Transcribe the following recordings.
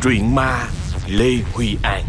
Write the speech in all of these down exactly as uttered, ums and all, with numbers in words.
Truyện ma Lê Huy An.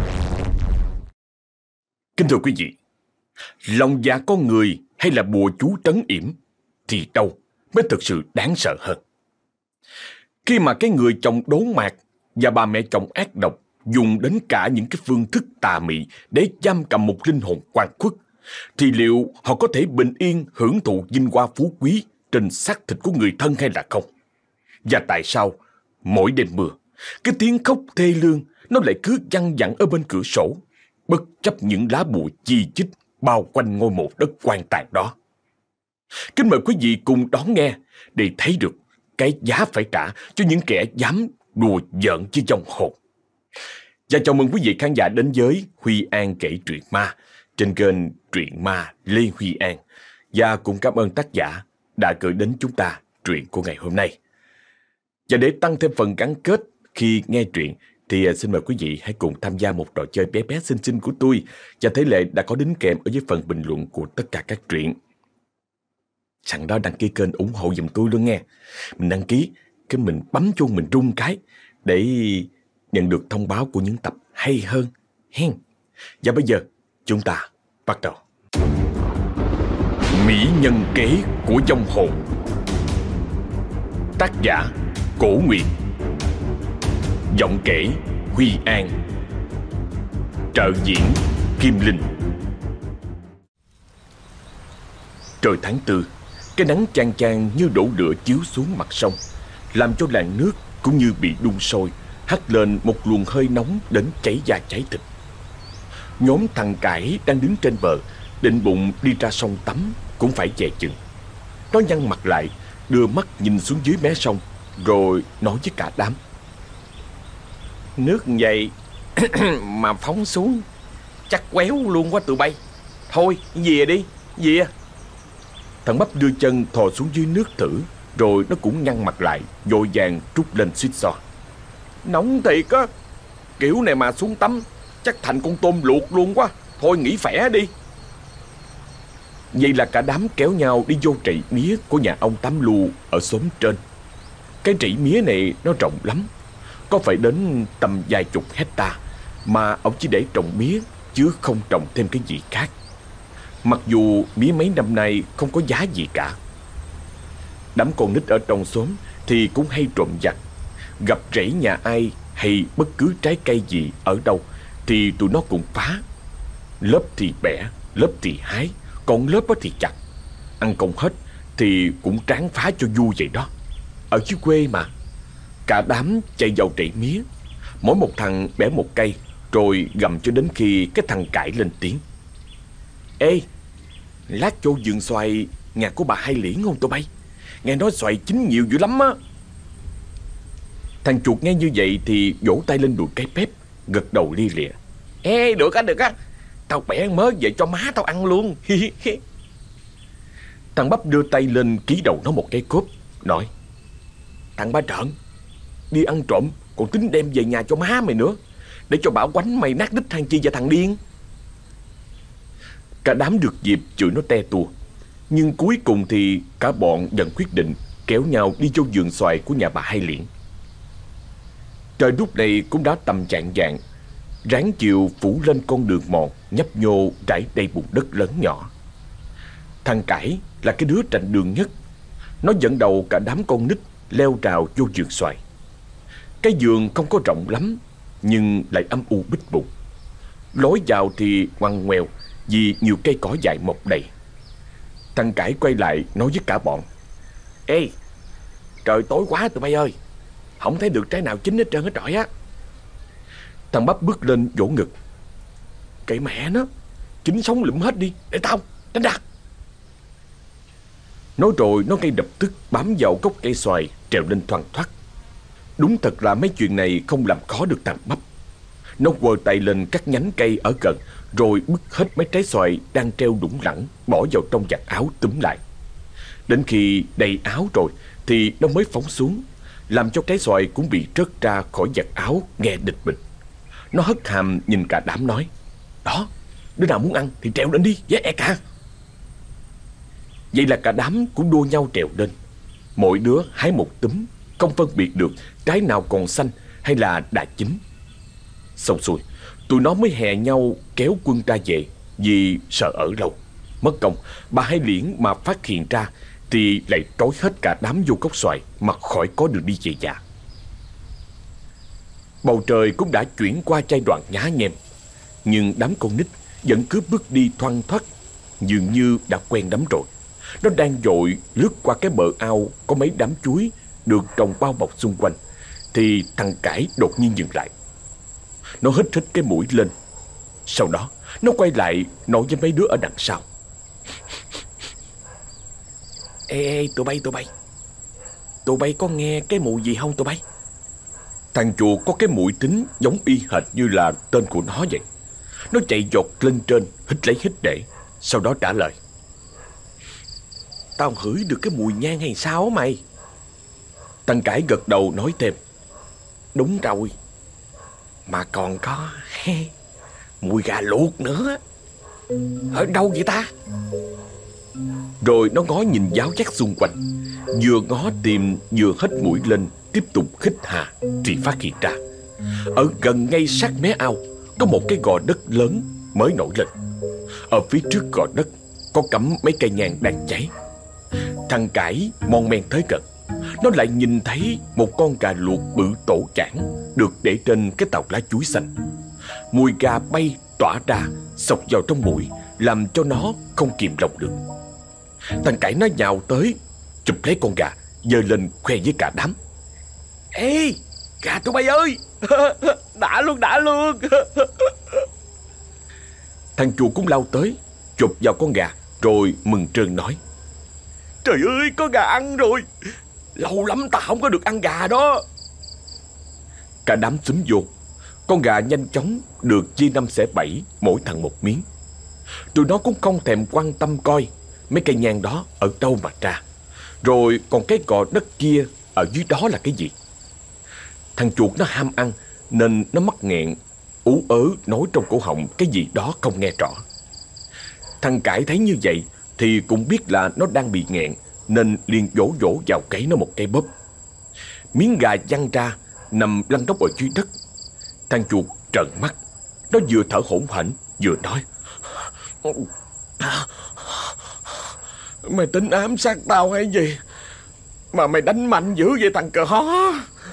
Kính thưa quý vị, lòng dạ con người hay là bùa chú trấn yểm thì đâu mới thực sự đáng sợ hơn. Khi mà cái người chồng đốn mạc và bà mẹ chồng ác độc dùng đến cả những cái phương thức tà mị để giam cầm một linh hồn oan khuất, thì liệu họ có thể bình yên hưởng thụ vinh hoa phú quý trên xác thịt của người thân hay là không? Và tại sao mỗi đêm mưa, cái tiếng khóc thê lương nó lại cứ văng vẳng ở bên cửa sổ, bất chấp những lá bùa chi chít bao quanh ngôi mộ đất quan tàn đó? Kính mời quý vị cùng đón nghe để thấy được cái giá phải trả cho những kẻ dám đùa giỡn với vong hồn. Và chào mừng quý vị khán giả đến với Huy An kể truyện ma trên kênh Truyện Ma Lê Huy An. Và cũng cảm ơn tác giả đã gửi đến chúng ta truyện của ngày hôm nay. Và để tăng thêm phần gắn kết khi nghe truyện thì xin mời quý vị hãy cùng tham gia một trò chơi bé bé xinh xinh của tôi, và thế lệ đã có đính kèm ở dưới phần bình luận của tất cả các truyện. Sẵn đó đăng ký kênh ủng hộ giùm tôi luôn nghe. Mình đăng ký, cái mình bấm chuông mình rung cái để nhận được thông báo của những tập hay hơn hen. Và bây giờ chúng ta bắt đầu. Mỹ nhân kế của vong hồn. Tác giả Cổ Nguyệt. Giọng kể Huy An. Trợ diễn Kim Linh. Trời tháng tư, cái nắng chang chang như đổ lửa chiếu xuống mặt sông, làm cho làn nước cũng như bị đun sôi, hắt lên một luồng hơi nóng đến cháy da cháy thịt. Nhóm thằng Cải đang đứng trên bờ, định bụng đi ra sông tắm cũng phải dè chừng. Nó nhăn mặt lại, đưa mắt nhìn xuống dưới mé sông, rồi nói với cả đám: "Nước vậy mà phóng xuống chắc quéo luôn quá tụi bay. Thôi về đi, về." Thằng Bắp đưa chân thò xuống dưới nước thử, rồi nó cũng nhăn mặt lại, vội vàng trút lên suýt xoa: "Nóng thiệt á, kiểu này mà xuống tắm chắc thành con tôm luộc luôn quá. Thôi nghỉ phẻ đi." Vậy là cả đám kéo nhau đi vô trại mía của nhà ông Tám Lu ở xóm trên. Cái trại mía này nó rộng lắm, có phải đến tầm vài chục hecta, mà ông chỉ để trồng mía chứ không trồng thêm cái gì khác. Mặc dù mía mấy năm nay không có giá gì cả. Đám con nít ở trong xóm thì cũng hay trộm vặt, gặp rễ nhà ai hay bất cứ trái cây gì ở đâu thì tụi nó cũng phá. Lớp thì bẻ, lớp thì hái, còn lớp thì chặt. Ăn không hết thì cũng tráng phá cho vui vậy đó. Ở dưới quê mà. Cả đám chạy vào trại mía, mỗi một thằng bẻ một cây, rồi gầm cho đến khi cái thằng Cải lên tiếng: "Ê, lát vô vườn xoài nhà của bà Hai Liễn không tụi bay? Nghe nói xoài chín nhiều dữ lắm á." Thằng Chuột nghe như vậy thì vỗ tay lên đùi cái Pép, gật đầu lia lịa: "Ê, được á, được á, tao bẻ mớ về cho má tao ăn luôn." Thằng Bắp đưa tay lên ký đầu nó một cái cốp, nói: "Thằng Ba Trợn, đi ăn trộm còn tính đem về nhà cho má mày nữa, để cho bảo quánh mày nát đít than chi và thằng điên." Cả đám được dịp chửi nó te tua, nhưng cuối cùng thì cả bọn vẫn quyết định kéo nhau đi vô vườn xoài của nhà bà Hai Liễn. Trời lúc này cũng đã tầm chạng vạng, ráng chiều phủ lên con đường mòn nhấp nhô trải đầy bùn đất lớn nhỏ. Thằng Cải là cái đứa rành đường nhất, nó dẫn đầu cả đám con nít leo rào vô vườn xoài. Cái vườn không có rộng lắm, nhưng lại âm u bít bụng. Lối vào thì ngoằn ngoèo vì nhiều cây cỏ dại mọc đầy. Thằng Cải quay lại nói với cả bọn: "Ê, trời tối quá tụi bay ơi, không thấy được trái nào chín hết trơn hết trọi á." Thằng Bắp bước lên vỗ ngực: "Kệ mẹ nó, chín sống lụm hết đi, để tao đánh đặt." Nói rồi nó ngay lập tức bám vào gốc cây xoài trèo lên thoăn thoắt. Đúng thật là mấy chuyện này không làm khó được thằng Bắp. Nó quơ tay lên các nhánh cây ở gần, rồi bứt hết mấy trái xoài đang treo đủng lẳng bỏ vào trong vạt áo túm lại. Đến khi đầy áo rồi thì nó mới phóng xuống, làm cho trái xoài cũng bị rớt ra khỏi vạt áo nghe địch bình. Nó hất hàm nhìn cả đám nói: "Đó, đứa nào muốn ăn thì trèo lên đi, dễ ẹc à." Vậy là cả đám cũng đua nhau trèo lên. Mỗi đứa hái một túm, không phân biệt được trái nào còn xanh hay là đà chính. Xong xuôi, tụi nó mới hè nhau kéo quân ra về, vì sợ ở lâu mất công bà Hai Liễn mà phát hiện ra thì lại trói hết cả đám vô cốc xoài mà khỏi có đường đi về nhà. Bầu trời cũng đã chuyển qua giai đoạn nhá nhem, nhưng đám con nít vẫn cứ bước đi thoăn thoắt, dường như đã quen lắm rồi. Nó đang vội lướt qua cái bờ ao có mấy đám chuối được trồng bao bọc xung quanh, thì thằng Cải đột nhiên dừng lại. Nó hít hít cái mũi lên. Sau đó nó quay lại nói với mấy đứa ở đằng sau: Ê, ê tụi bay tụi bay Tụi bay có nghe cái mùi gì không tụi bay? Thằng chuột có cái mũi tính giống y hệt như là tên của nó vậy. Nó chạy dột lên trên, hít lấy hít để, sau đó trả lời: Tao ngửi được cái mùi nhang hay sao mày? Thằng Cải gật đầu nói thêm: Đúng rồi, mà còn có mùi gà luộc nữa. Ở đâu vậy ta? Rồi nó ngó nhìn giáo giác xung quanh, vừa ngó tìm vừa hít mũi lên, tiếp tục hít hà, thì phát hiện ra ở gần ngay sát mé ao có một cái gò đất lớn mới nổi lên. Ở phía trước gò đất có cắm mấy cây nhang đang cháy. Thằng Cải mon men tới gần, nó lại nhìn thấy một con gà luộc bự tổ chảng được để trên cái tàu lá chuối xanh. Mùi gà bay tỏa ra, xộc vào trong mũi, làm cho nó không kìm lòng được. Thằng Cải nó nhào tới, chụp lấy con gà, giơ lên khoe với cả đám: Ê, gà tụi bay ơi, đã luôn, đã luôn. Thằng chuột cũng lao tới, chụp vào con gà, rồi mừng trơn nói: Trời ơi, có gà ăn rồi. Lâu lắm ta không có được ăn gà đó. Cả đám xúm vô. Con gà nhanh chóng được chia năm xẻ bảy, mỗi thằng một miếng. Tụi nó cũng không thèm quan tâm coi mấy cây nhang đó ở đâu mà ra, rồi còn cái gò đất kia ở dưới đó là cái gì. Thằng chuột nó ham ăn nên nó mắc nghẹn, ú ớ nói trong cổ họng cái gì đó không nghe rõ. Thằng Cải thấy như vậy thì cũng biết là nó đang bị nghẹn, nên liền vỗ vỗ vào cấy nó một cái bóp. Miếng gà văng ra, nằm lăn đóc ở dưới đất. Thằng chuột trợn mắt, nó vừa thở hổn hển vừa nói: Mày tính ám sát tao hay gì mà mày đánh mạnh dữ vậy thằng cờ hó?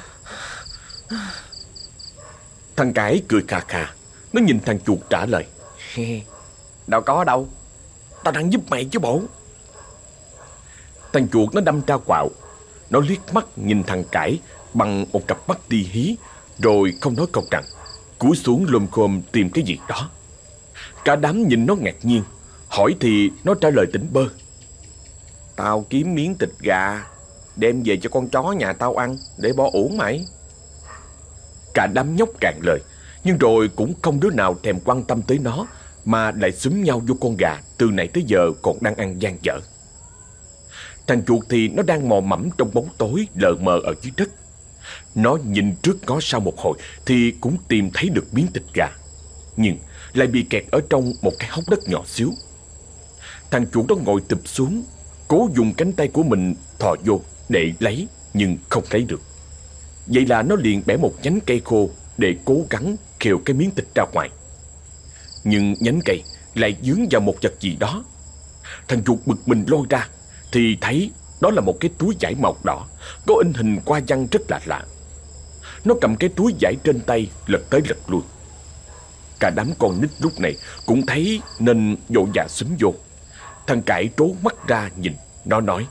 Thằng Cải cười khà khà, nó nhìn thằng chuột trả lời: Đâu có đâu, tao đang giúp mày chứ bộ. Thằng chuột nó đâm ra quạo, nó liếc mắt nhìn thằng Cải bằng một cặp mắt ti hí, rồi không nói câu rằng, cúi xuống lồm khồm tìm cái gì đó. Cả đám nhìn nó ngạc nhiên, hỏi thì nó trả lời tỉnh bơ: Tao kiếm miếng thịt gà đem về cho con chó nhà tao ăn để bỏ uổng mày. Cả đám nhóc cạn lời, nhưng rồi cũng không đứa nào thèm quan tâm tới nó, mà lại xúm nhau vô con gà từ nãy tới giờ còn đang ăn dang dở. Thằng chuột thì nó đang mò mẫm trong bóng tối lờ mờ ở dưới đất. Nó nhìn trước ngó sau một hồi thì cũng tìm thấy được miếng thịt gà, nhưng lại bị kẹt ở trong một cái hốc đất nhỏ xíu. Thằng chuột đó ngồi tụp xuống, cố dùng cánh tay của mình thò vô để lấy, nhưng không lấy được. Vậy là nó liền bẻ một nhánh cây khô để cố gắng khều cái miếng thịt ra ngoài. Nhưng nhánh cây lại dướng vào một vật gì đó. Thằng chuột bực mình lôi ra thì thấy đó là một cái túi vải màu đỏ, có in hình hoa văn rất lạ lạ. Nó cầm cái túi vải trên tay, lật tới lật lui. Cả đám con nít lúc này cũng thấy nên vội vã xúm vô. Thằng Cải trố mắt ra nhìn, nó nói: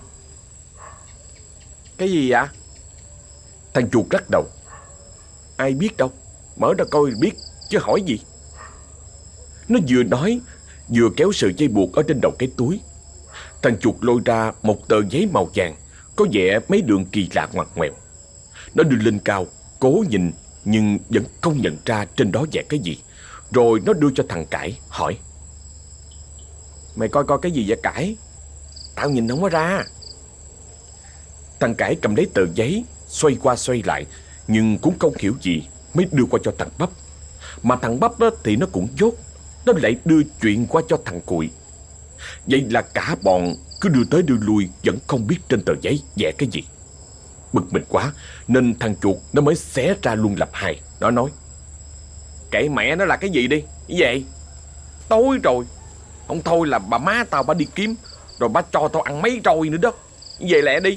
Cái gì vậy? Thằng chuột lắc đầu: Ai biết đâu, mở ra coi biết chứ hỏi gì. Nó vừa nói vừa kéo sợi dây buộc ở trên đầu cái túi. Thằng chuột lôi ra một tờ giấy màu vàng, có vẽ mấy đường kỳ lạ ngoằn ngoèo. Nó đưa lên cao, cố nhìn nhưng vẫn không nhận ra trên đó vẽ cái gì. Rồi nó đưa cho thằng Cải, hỏi: Mày coi coi cái gì vậy Cải? Tao nhìn không có ra. Thằng Cải cầm lấy tờ giấy, xoay qua xoay lại, nhưng cũng không hiểu gì, mới đưa qua cho thằng Bắp. Mà thằng Bắp đó thì nó cũng dốt, nó lại đưa chuyện qua cho thằng Cụi. Vậy là cả bọn cứ đưa tới đưa lui, vẫn không biết trên tờ giấy vẽ cái gì. bực mình quá nên thằng chuột nó mới xé ra luôn làm hai. Nó nói: Kệ mẹ nó là cái gì đi. Cái vậy? Tối rồi. Không thôi là bà má tao bà đi kiếm, rồi bà cho tao ăn mấy trôi nữa đó. Về lẹ đi.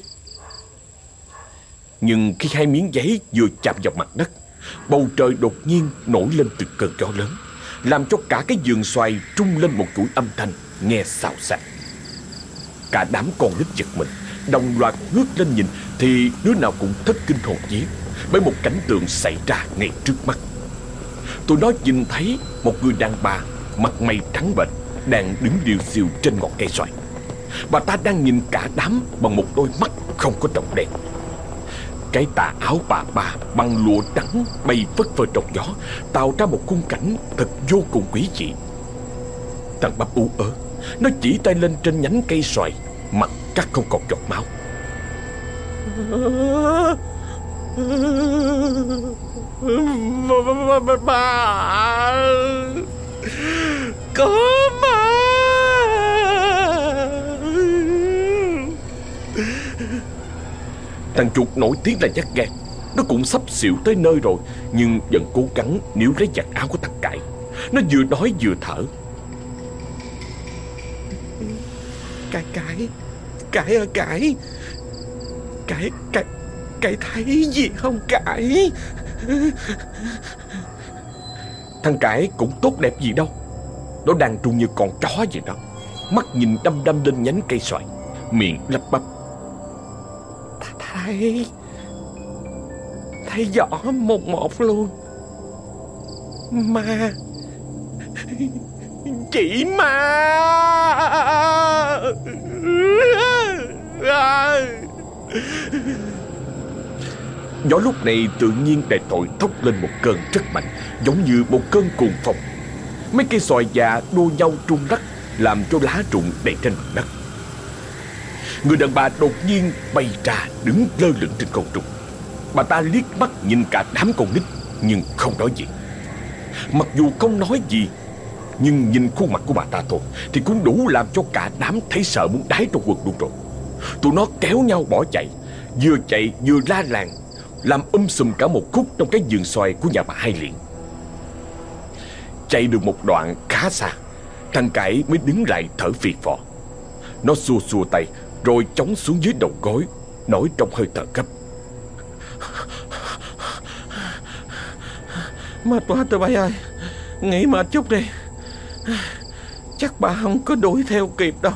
Nhưng khi hai miếng giấy vừa chạm vào mặt đất, bầu trời đột nhiên nổi lên từng cơn gió lớn, làm cho cả cái vườn xoài trung lên một chuỗi âm thanh nghe xào xạc. Cả đám con nít giật mình, đồng loạt ngước lên nhìn, thì đứa nào cũng thất kinh hồn vía bởi một cảnh tượng xảy ra ngay trước mắt. Tụi nó nhìn thấy một người đàn bà mặt mày trắng bệch đang đứng liêu xiêu trên ngọn cây xoài. Bà ta đang nhìn cả đám bằng một đôi mắt không có tròng đen. Cái tà áo bà ba bằng lụa trắng bay phất phơ trong gió, tạo ra một khung cảnh thật vô cùng quý dị. Thằng Bắp ú ớ, nó chỉ tay lên trên nhánh cây xoài, mặt cắt không còn giọt máu. Bà, có ma. Thằng chuột nổi tiếng là nhát gan. Nó cũng sắp xỉu tới nơi rồi, nhưng vẫn cố gắng níu lấy vạt áo của thằng Cải. Nó vừa nói vừa thở. Cải, Cải, Cải ơi Cải. Cải, Cải, Cải thấy gì không Cải? Thằng Cải cũng tốt đẹp gì đâu. Nó đang trung như con chó vậy đó, mắt nhìn đăm đăm lên nhánh cây xoài, miệng lắp bắp: Thấy, thấy rõ một một luôn. Ma, chỉ ma. Gió lúc này tự nhiên lại thổi thốc lên một cơn rất mạnh, giống như một cơn cuồng phong. Mấy cây xoài già đua nhau rung lắc, làm cho lá rụng đầy trên mặt đất. Người đàn bà đột nhiên bay ra đứng lơ lửng trên không trung. Bà ta liếc mắt nhìn cả đám con nít nhưng không nói gì. Mặc dù không nói gì, nhưng nhìn khuôn mặt của bà ta thôi thì cũng đủ làm cho cả đám thấy sợ muốn đái trong quần luôn rồi. Tụi nó kéo nhau bỏ chạy, vừa chạy vừa la làng, làm um sùm cả một khúc trong cái vườn xoài của nhà bà Hai Liền. Chạy được một đoạn khá xa, thằng Cải mới đứng lại thở phì phò. Nó xua xua tay rồi chống xuống dưới đầu gối, nói trong hơi thở gấp: Mệt quá tụi bay ơi, nghỉ mệt chút đi. Chắc bà không có đuổi theo kịp đâu.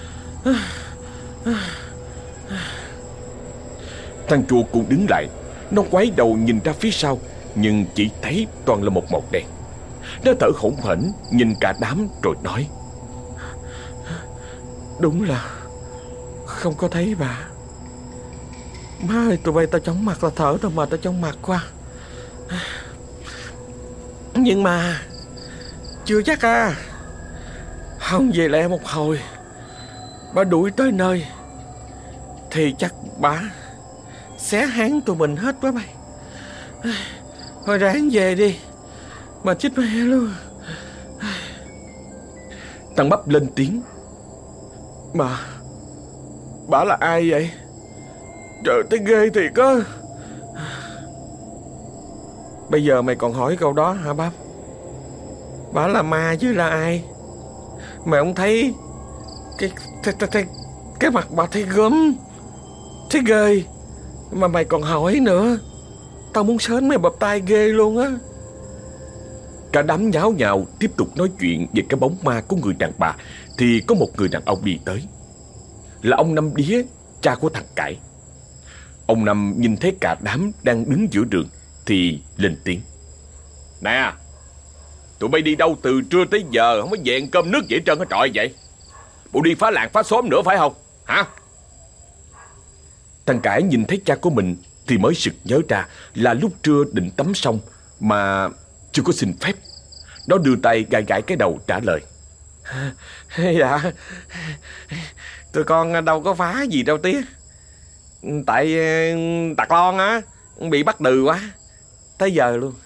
Thằng chuột cũng đứng lại. Nó quay đầu nhìn ra phía sau, nhưng chỉ thấy toàn là một màu đen. Nó thở hổn hển nhìn cả đám rồi nói: Đúng là không có thấy bà. Má ơi, tụi bay tao chóng mặt, tao thở tao mệt, tao chóng mặt quá. Nhưng mà chưa chắc à. Không về lẹ một hồi, bà đuổi tới nơi thì chắc bà xé háng tụi mình hết quá mày. Thôi ráng về đi, mà chết mẹ luôn. Thằng Bắp lên tiếng: Bà, bà là ai vậy? Trời, thấy ghê thiệt á. Bây giờ mày còn hỏi câu đó hả Bắp? Bà là ma chứ là ai? Mày không thấy cái cái cái, cái, cái mặt bà thấy gớm, thấy ghê, mà mày còn hỏi nữa. Tao muốn sến mày bập tay ghê luôn á. Cả đám nháo nhào tiếp tục nói chuyện về cái bóng ma của người đàn bà, thì có một người đàn ông đi tới. Là ông Năm Đía, cha của thằng Cải. Ông Năm nhìn thấy cả đám đang đứng giữa đường thì lên tiếng: Nè, tụi bay đi đâu từ trưa tới giờ không có về ăn cơm nước vậy trơn hả trọi vậy? Bộ đi phá làng phá xóm nữa phải không hả? Thằng Cải nhìn thấy cha của mình thì mới sực nhớ ra là lúc trưa định tắm xong mà chưa có xin phép. Nó đưa tay gãi gãi cái đầu trả lời: Dạ, tụi con đâu có phá gì đâu tía. Tại Tạc Lon á bị bắt đừ quá, tới giờ luôn.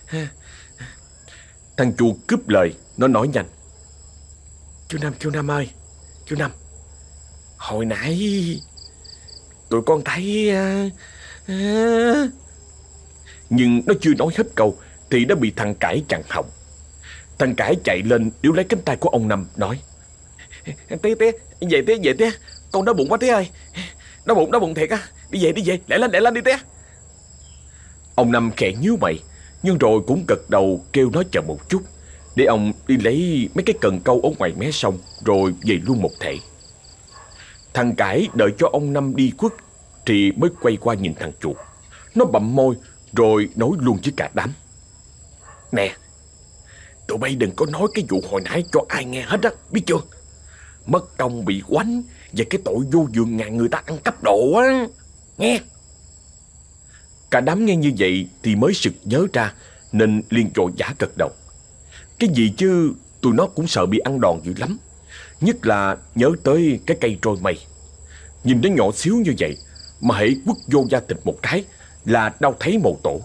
Thằng chuột cướp lời, nó nói nhanh: Chú Năm, chú Năm ơi, chú Năm, hồi nãy tụi con thấy À... Nhưng nó chưa nói hết câu thì đã bị thằng Cải chặn họng. Thằng Cải chạy lên níu lấy cánh tay của ông Năm nói: Tía tía, về tía, về tía. Con đói bụng quá tía ơi. Đói bụng, đói bụng thiệt á. Đi về, đi về, lẹ lên, lẹ lên đi tía. Ông Năm khẽ nhíu mày, nhưng rồi cũng gật đầu kêu nó chờ một chút, để ông đi lấy mấy cái cần câu ở ngoài mé sông rồi về luôn một thể. Thằng Cải đợi cho ông Năm đi khuất thì mới quay qua nhìn thằng chuột. Nó bặm môi rồi nói luôn với cả đám: Nè, tụi bay đừng có nói cái vụ hồi nãy cho ai nghe hết á, biết chưa? Mất công bị quánh về cái tội vô vườn ngàn người ta ăn cắp đồ á, nghe. Cả đám nghe như vậy thì mới sực nhớ ra, nên liền vội vã gật đầu. Cái gì chứ, tụi nó cũng sợ bị ăn đòn dữ lắm. Nhất là nhớ tới cái cây trôi mây. Nhìn nó nhỏ xíu như vậy mà hễ quất vô da thịt một cái là đau thấy mồ tổ.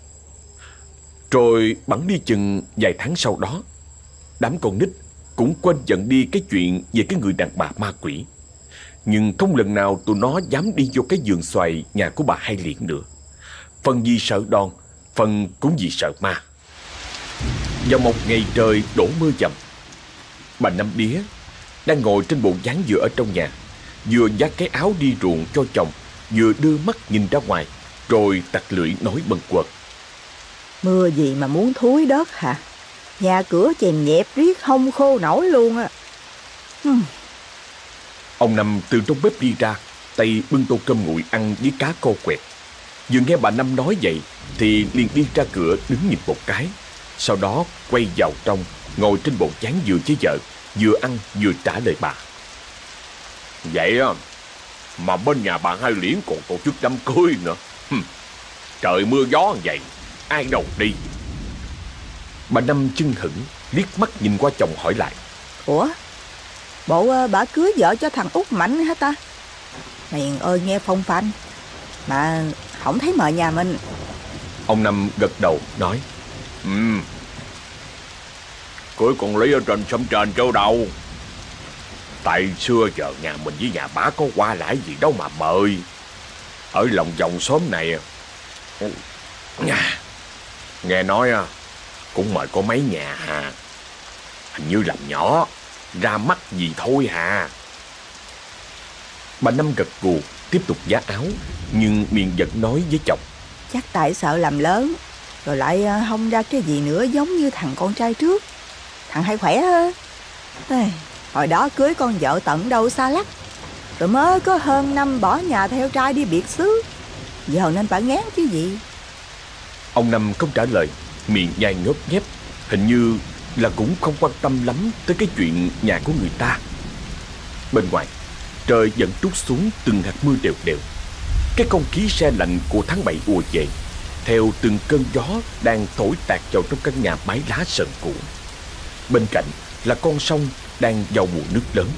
Rồi bẵng đi chừng vài tháng sau đó, đám con nít cũng quên dần đi cái chuyện về cái người đàn bà ma quỷ. Nhưng không lần nào tụi nó dám đi vô cái vườn xoài nhà của bà Hai Liễn nữa. Phần vì sợ đòn, phần cũng vì sợ ma. Vào một ngày trời đổ mưa dầm, bà Năm Đía đang ngồi trên bộ ván dừa ở trong nhà, vừa vác cái áo đi ruộng cho chồng, vừa đưa mắt nhìn ra ngoài, rồi tặc lưỡi nói bâng quơ: Mưa gì mà muốn thúi đất hả? Nhà cửa chèn nhẹp riết không khô nổi luôn á. Hmm. Ông Năm từ trong bếp đi ra, tay bưng tô cơm nguội ăn với cá kho quẹt. Vừa nghe bà Năm nói vậy thì liền đi ra cửa đứng nhìn một cái, sau đó quay vào trong, ngồi trên bộ ván dừa với vợ, vừa ăn vừa trả lời bà: Vậy á, mà bên nhà bà Hai Liễn còn tổ chức đám cưới nữa. Hừm, trời mưa gió vậy, ai đâu đi. Bà Năm chưng hửng liếc mắt nhìn qua chồng hỏi lại: Ủa, bộ uh, bà cưới vợ cho thằng Út Mạnh hả ta? Hiền ơi, nghe phong phanh mà không thấy mời nhà mình. Ông Năm gật đầu nói: Ừ, cưới con Lý ở trên xóm trên chỗ đâu. Tại xưa giờ nhà mình với nhà bá có qua lại gì đâu mà mời. Ở lòng vòng xóm này nghe nói cũng mời có mấy nhà hà, hình như làm nhỏ, ra mắt gì thôi hà. Bà Năm gật gù tiếp tục vá áo, nhưng miệng vẫn nói với chồng: Chắc tại sợ làm lớn, rồi lại không ra cái gì nữa giống như thằng con trai trước. Thằng hay khỏe hơn. Ê, hồi đó cưới con vợ tận đâu xa lắc, rồi mới có hơn năm bỏ nhà theo trai đi biệt xứ. Giờ nên phải ngán chứ gì. Ông Năm không trả lời, miệng nhai ngớp nhép, hình như là cũng không quan tâm lắm tới cái chuyện nhà của người ta. Bên ngoài, trời vẫn trút xuống từng hạt mưa đều đều. Cái không khí se lạnh của tháng bảy ùa về, theo từng cơn gió đang thổi tạt vào trong căn nhà mái lá sờn cũ. Bên cạnh là con sông đang vào mùa nước lớn.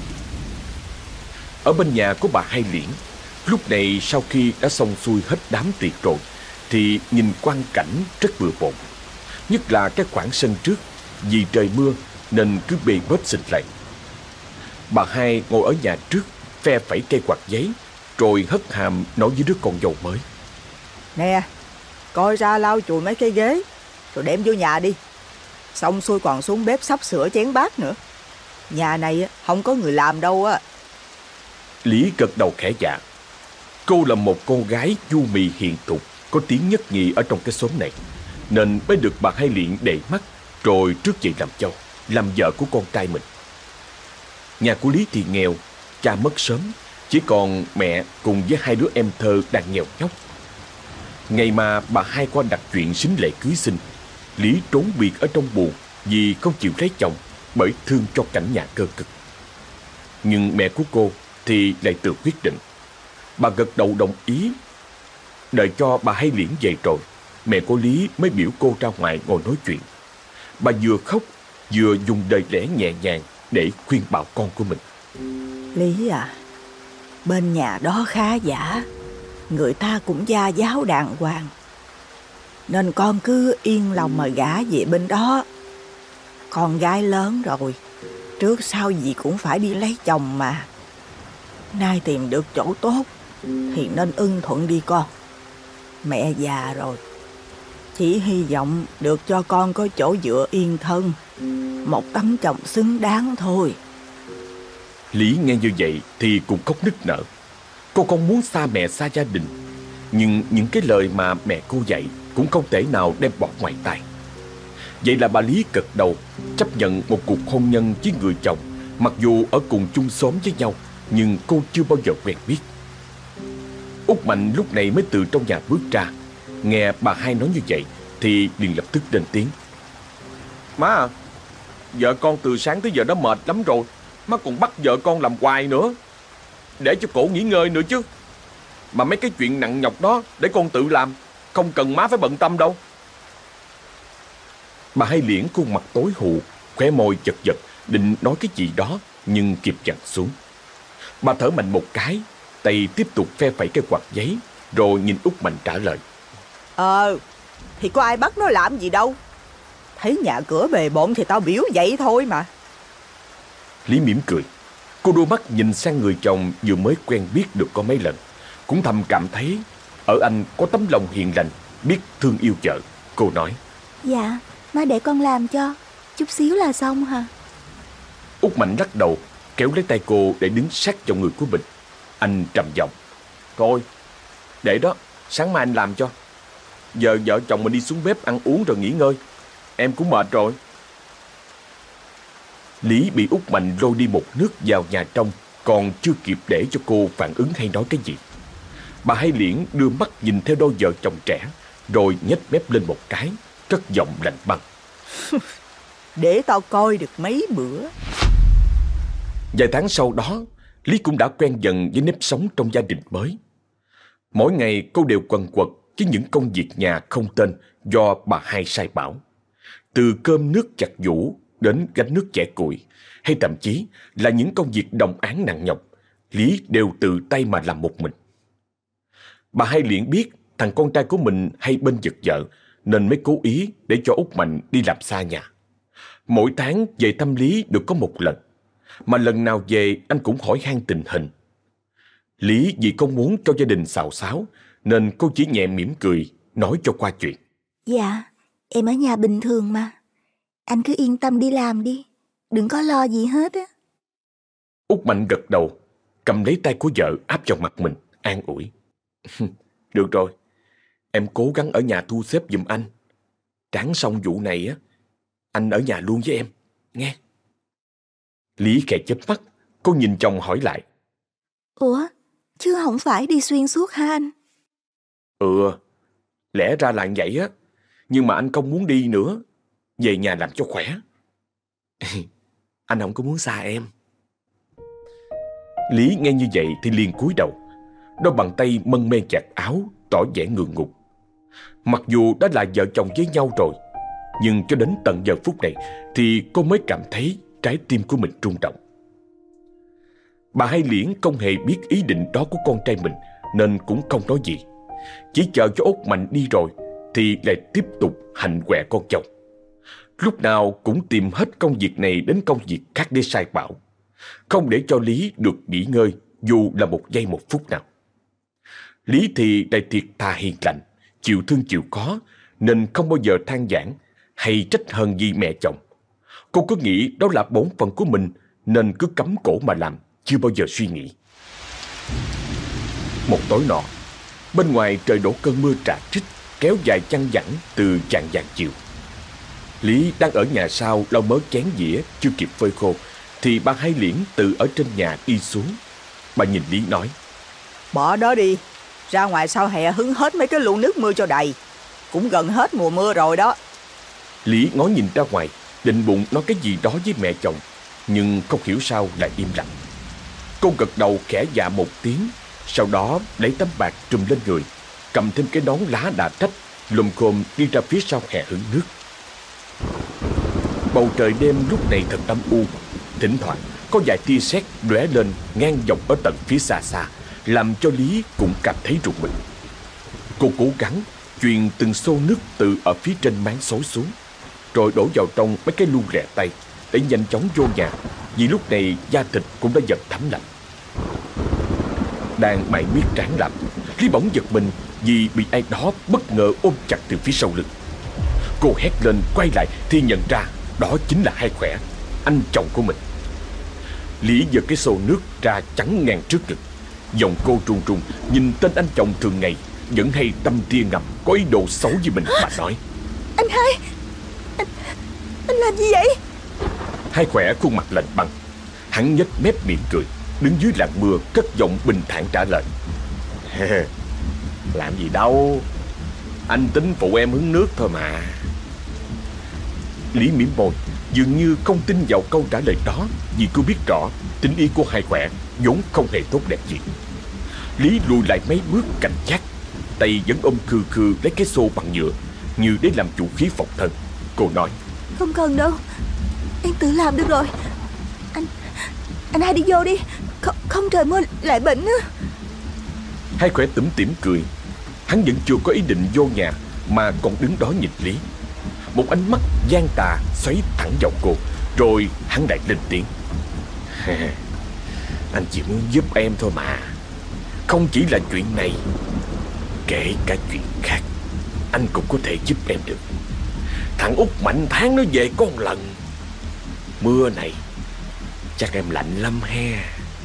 Ở bên nhà của bà Hai Liễn, lúc này sau khi đã xong xuôi hết đám tiệc rồi, thì nhìn quang cảnh rất bừa bộn. Nhất là cái khoảng sân trước, vì trời mưa nên cứ bê bết xịt lại. Bà Hai ngồi ở nhà trước, phe phẩy cây quạt giấy, rồi hất hàm nói với đứa con dâu mới: Nè, coi ra lau chùi mấy cái ghế, rồi đem vô nhà đi. Xong xuôi còn xuống bếp sắp sửa chén bát nữa. Nhà này không có người làm đâu á. Lý gật đầu khẽ dạ. Cô là một cô gái nhu mì hiền thục, có tiếng nhất nhì ở trong cái xóm này, nên mới được bà Hai Liễn để mắt, rồi trước về làm dâu, làm vợ của con trai mình. Nhà của Lý thì nghèo, cha mất sớm, chỉ còn mẹ cùng với hai đứa em thơ đang nghèo nhóc. Ngày mà bà Hai qua đặt chuyện sính lễ cưới xin, Lý trốn biệt ở trong buồng vì không chịu lấy chồng, bởi thương cho cảnh nhà cơ cực. Nhưng mẹ của cô thì lại tự quyết định. Bà gật đầu đồng ý. Đợi cho bà Hai Liễn về rồi, mẹ của Lý mới biểu cô ra ngoài ngồi nói chuyện. Bà vừa khóc vừa dùng lời lẽ nhẹ nhàng để khuyên bảo con của mình. Lý à, bên nhà đó khá giả, người ta cũng gia giáo đàng hoàng, nên con cứ yên lòng mà gả về bên đó. Con gái lớn rồi, trước sau gì cũng phải đi lấy chồng mà. Nay tìm được chỗ tốt thì nên ưng thuận đi con. Mẹ già rồi, chỉ hy vọng được cho con có chỗ dựa yên thân, một tấm chồng xứng đáng thôi. Lý nghe như vậy thì cũng khóc nức nở. Cô không muốn xa mẹ xa gia đình, nhưng những cái lời mà mẹ cô dạy cũng không thể nào đem bỏ ngoài tai. Vậy là bà Lý gật đầu chấp nhận một cuộc hôn nhân với người chồng, mặc dù ở cùng chung xóm với nhau, nhưng cô chưa bao giờ quen biết. Út Mạnh lúc này mới từ trong nhà bước ra. Nghe bà hai nói như vậy thì liền lập tức lên tiếng. Má à, vợ con từ sáng tới giờ đã mệt lắm rồi, má còn bắt vợ con làm hoài nữa. Để cho cổ nghỉ ngơi nữa chứ. Mà mấy cái chuyện nặng nhọc đó để con tự làm, không cần má phải bận tâm đâu. Bà hai Liễn khuôn mặt tối hụ, khóe môi giật giật, định nói cái gì đó nhưng kịp dặn xuống. Bà thở mạnh một cái, tay tiếp tục phe phẩy cái quạt giấy, rồi nhìn Út Mạnh trả lời. Ờ, thì có ai bắt nó làm gì đâu. Thấy nhà cửa bề bộn thì tao biểu vậy thôi mà. Lý mỉm cười. Cô đôi mắt nhìn sang người chồng vừa mới quen biết được có mấy lần, cũng thầm cảm thấy ở anh có tấm lòng hiền lành, biết thương yêu vợ. Cô nói. Dạ, má để con làm cho, chút xíu là xong hả? Út Mạnh lắc đầu, kéo lấy tay cô để đứng sát vào người của mình. Anh trầm giọng. Thôi, để đó, sáng mai anh làm cho. Giờ vợ chồng mình đi xuống bếp ăn uống rồi nghỉ ngơi. Em cũng mệt rồi. Lý bị Út Mạnh lôi đi một nước vào nhà trong, còn chưa kịp để cho cô phản ứng hay nói cái gì. Bà hai Liễn đưa mắt nhìn theo đôi vợ chồng trẻ, rồi nhếch mép lên một cái, cất giọng lạnh băng. Để tao coi được mấy bữa. Vài tháng sau đó, Lý cũng đã quen dần với nếp sống trong gia đình mới. Mỗi ngày cô đều quần quật với những công việc nhà không tên do bà hai sai bảo. Từ cơm nước giặt giũ đến gánh nước chẻ củi, hay thậm chí là những công việc đồng áng nặng nhọc, Lý đều tự tay mà làm một mình. Bà hai Liễn biết thằng con trai của mình hay bên giật vợ, nên mới cố ý để cho Út Mạnh đi làm xa nhà. Mỗi tháng về thăm Lý được có một lần, mà lần nào về anh cũng hỏi han tình hình. Lý vì không muốn cho gia đình xào xáo, nên cô chỉ nhẹ mỉm cười, nói cho qua chuyện. Dạ, em ở nhà bình thường mà. Anh cứ yên tâm đi làm đi, đừng có lo gì hết á. Út Mạnh gật đầu, cầm lấy tay của vợ áp vào mặt mình, an ủi. Được rồi, em cố gắng ở nhà thu xếp giùm anh. Tráng xong vụ này á, anh ở nhà luôn với em, nghe. Lý khẽ chớp mắt, cô nhìn chồng hỏi lại. Ủa, chứ không phải đi xuyên suốt hả anh? Ừ, lẽ ra là vậy á, nhưng mà anh không muốn đi nữa. Về nhà làm cho khỏe. Anh không có muốn xa em. Lý nghe như vậy thì liền cúi đầu, đôi bàn tay mân mê chặt áo, tỏ vẻ ngượng ngùng. Mặc dù đã là vợ chồng với nhau rồi, nhưng cho đến tận giờ phút này thì cô mới cảm thấy trái tim của mình rung động. Bà hai Liễn không hề biết ý định đó của con trai mình, nên cũng không nói gì. Chỉ chờ cho Út Mạnh đi rồi thì lại tiếp tục hành quẹ con chồng. Lúc nào cũng tìm hết công việc này đến công việc khác để sai bảo, không để cho Lý được nghỉ ngơi dù là một giây một phút nào. Lý thì lại thiệt thà hiền lành, chịu thương chịu khó, nên không bao giờ than vãn hay trách hờn gì mẹ chồng. Cô cứ nghĩ đó là bổn phận của mình, nên cứ cắm cổ mà làm, chưa bao giờ suy nghĩ. Một tối nọ, bên ngoài trời đổ cơn mưa rả rích, kéo dài chăng vẳng từ chạng vạng chiều. Lý đang ở nhà sau lau mớ chén dĩa chưa kịp phơi khô, thì bà hai Liễn từ ở trên nhà đi xuống. Bà nhìn Lý nói. Bỏ đó đi, ra ngoài sau hè hứng hết mấy cái lu nước mưa cho đầy. Cũng gần hết mùa mưa rồi đó. Lý ngó nhìn ra ngoài, định bụng nói cái gì đó với mẹ chồng, nhưng không hiểu sao lại im lặng. Cô gật đầu khẽ dạ một tiếng, sau đó lấy tấm bạc trùm lên người, cầm thêm cái nón lá đã trách, lùm khồm đi ra phía sau hè hứng nước. Bầu trời đêm lúc này thật âm u, thỉnh thoảng có vài tia sét lóe lên ngang dọc ở tận phía xa xa, làm cho Lý cũng cảm thấy rùng mình. Cô cố gắng chuyền từng xô nước từ ở phía trên máng xối xuống, rồi đổ vào trong mấy cái lu rẻ tay để nhanh chóng vô nhà, vì lúc này da thịt cũng đã dần thấm lạnh. Đang mải miết tráng làm, Lý bỗng giật mình vì bị ai đó bất ngờ ôm chặt từ phía sau lưng. Cô hét lên quay lại thì nhận ra đó chính là Hai Khỏe, anh chồng của mình. Lý giật cái xô nước ra chắn ngang trước ngực. Giọng cô run run nhìn tên anh chồng thường ngày vẫn hay tâm tia ngầm có ý đồ xấu với mình mà nói: Anh Hai, anh, anh làm gì vậy? Hai Khỏe khuôn mặt lạnh băng. Hắn nhếch mép miệng cười, đứng dưới làn mưa cất giọng bình thản trả lời: Làm gì đâu, anh tính phụ em hứng nước thôi mà. Lý mỉm môi, dường như không tin vào câu trả lời đó, vì cô biết rõ tính ý của Hai Khỏe vốn không hề tốt đẹp gì. Lý lùi lại mấy bước cảnh giác, tay vẫn ôm khư khư lấy cái xô bằng nhựa như để làm chủ khí phòng thân. Cô nói: Không cần đâu, em tự làm được rồi. Anh Anh Hai đi vô đi, Không, không trời mưa lại bệnh nữa. Hai Khỏe tủm tỉm cười. Hắn vẫn chưa có ý định vô nhà mà còn đứng đó nhìn Lý. Một ánh mắt gian tà xoáy thẳng vào cô, rồi hắn lại lên tiếng: Anh chỉ muốn giúp em thôi mà. Không chỉ là chuyện này, kể cả chuyện khác anh cũng có thể giúp em được. Thằng Út Mạnh tháng nó về có một lần. Mưa này chắc em lạnh lắm he.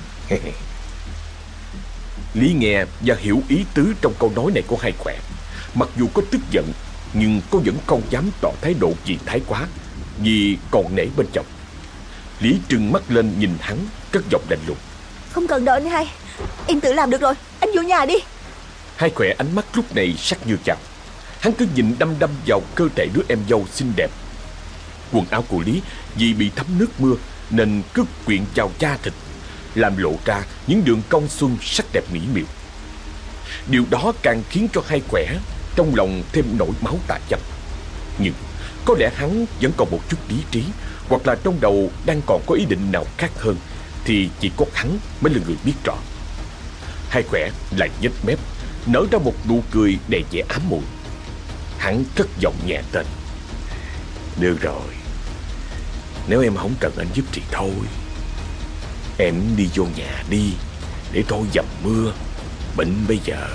Lý nghe và hiểu ý tứ trong câu nói này của Hai Khỏe. Mặc dù có tức giận, nhưng cô vẫn không dám tỏ thái độ gì thái quá, vì còn nể bên chồng. Lý trừng mắt lên nhìn hắn, cất giọng lạnh lùng: Không cần đâu anh Hai, em tự làm được rồi, anh vô nhà đi. Hai Khỏe ánh mắt lúc này sắc như chảo. Hắn cứ nhìn đăm đăm vào cơ thể đứa em dâu xinh đẹp. Quần áo của Lý vì bị thấm nước mưa nên cứ quyện vào da thịt, làm lộ ra những đường cong xuân sắc đẹp mỹ miều. Điều đó càng khiến cho Hai Khỏe trong lòng thêm nỗi máu tà dâm. Nhưng có lẽ hắn vẫn còn một chút lý trí, hoặc là trong đầu đang còn có ý định nào khác hơn, thì chỉ có hắn mới là người biết rõ. Hai Khỏe lại nhếch mép, nở ra một nụ cười đầy vẻ ám muội. Hắn cất giọng nhẹ tên: Được rồi, nếu em không cần anh giúp thì thôi. Em đi vô nhà đi, để thôi dầm mưa, bệnh bây giờ.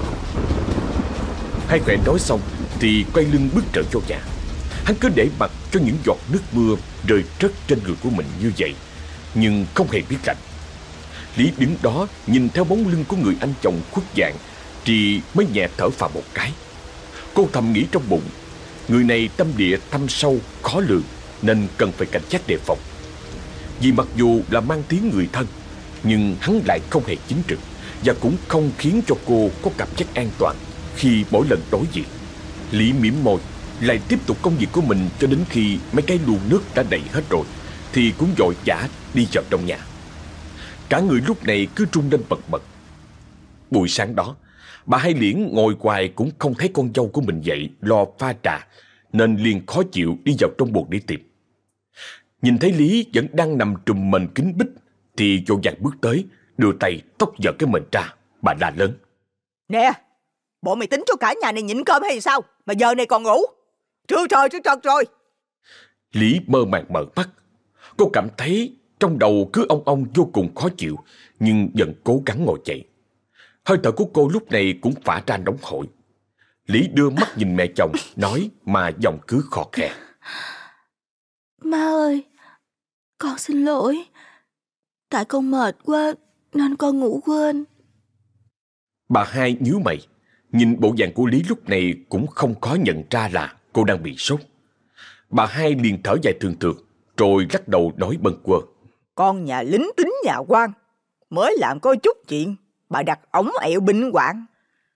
Hai Khỏe nói xong thì quay lưng bước trở vô nhà. Hắn cứ để mặc cho những giọt nước mưa rơi rớt trên người của mình như vậy, nhưng không hề biết lạnh. Lý đứng đó nhìn theo bóng lưng của người anh chồng khuất dạng thì mới nhẹ thở phào một cái. Cô thầm nghĩ trong bụng, người này tâm địa thâm sâu, khó lường, nên cần phải cảnh giác đề phòng. Vì mặc dù là mang tiếng người thân, nhưng hắn lại không hề chính trực, và cũng không khiến cho cô có cảm giác an toàn khi mỗi lần đối diện. Lý mỉm môi, lại tiếp tục công việc của mình cho đến khi mấy cái luồng nước đã đầy hết rồi, thì cũng vội vã đi vào trong nhà. Cả người lúc này cứ run lên bật bật. Buổi sáng đó, bà Hai Liễn ngồi hoài cũng không thấy con dâu của mình dậy lo pha trà, nên liền khó chịu đi vào trong buồng để tìm. Nhìn thấy Lý vẫn đang nằm trùm mền kính bích thì vội vàng bước tới, đưa tay tóc giật cái mền ra. Bà la lớn: Nè, bộ mày tính cho cả nhà này nhịn cơm hay sao mà giờ này còn ngủ? Trưa trời trưa trật rồi. Lý mơ màng mở mắt. Cô cảm thấy trong đầu cứ ong ong vô cùng khó chịu, nhưng vẫn cố gắng ngồi dậy. Hơi thở của cô lúc này cũng phả ra nóng hổi. Lý đưa mắt nhìn mẹ chồng, nói mà giọng cứ khò khè: Má ơi, con xin lỗi. Tại con mệt quá nên con ngủ quên. Bà Hai nhíu mày, nhìn bộ dạng của Lý lúc này cũng không khó nhận ra là cô đang bị sốt. Bà Hai liền thở dài thường thượt, rồi lắc đầu nói bâng quơ: Con nhà lính tính nhà quan, mới làm có chút chuyện bà đặt ống ẹo bệnh hoạn.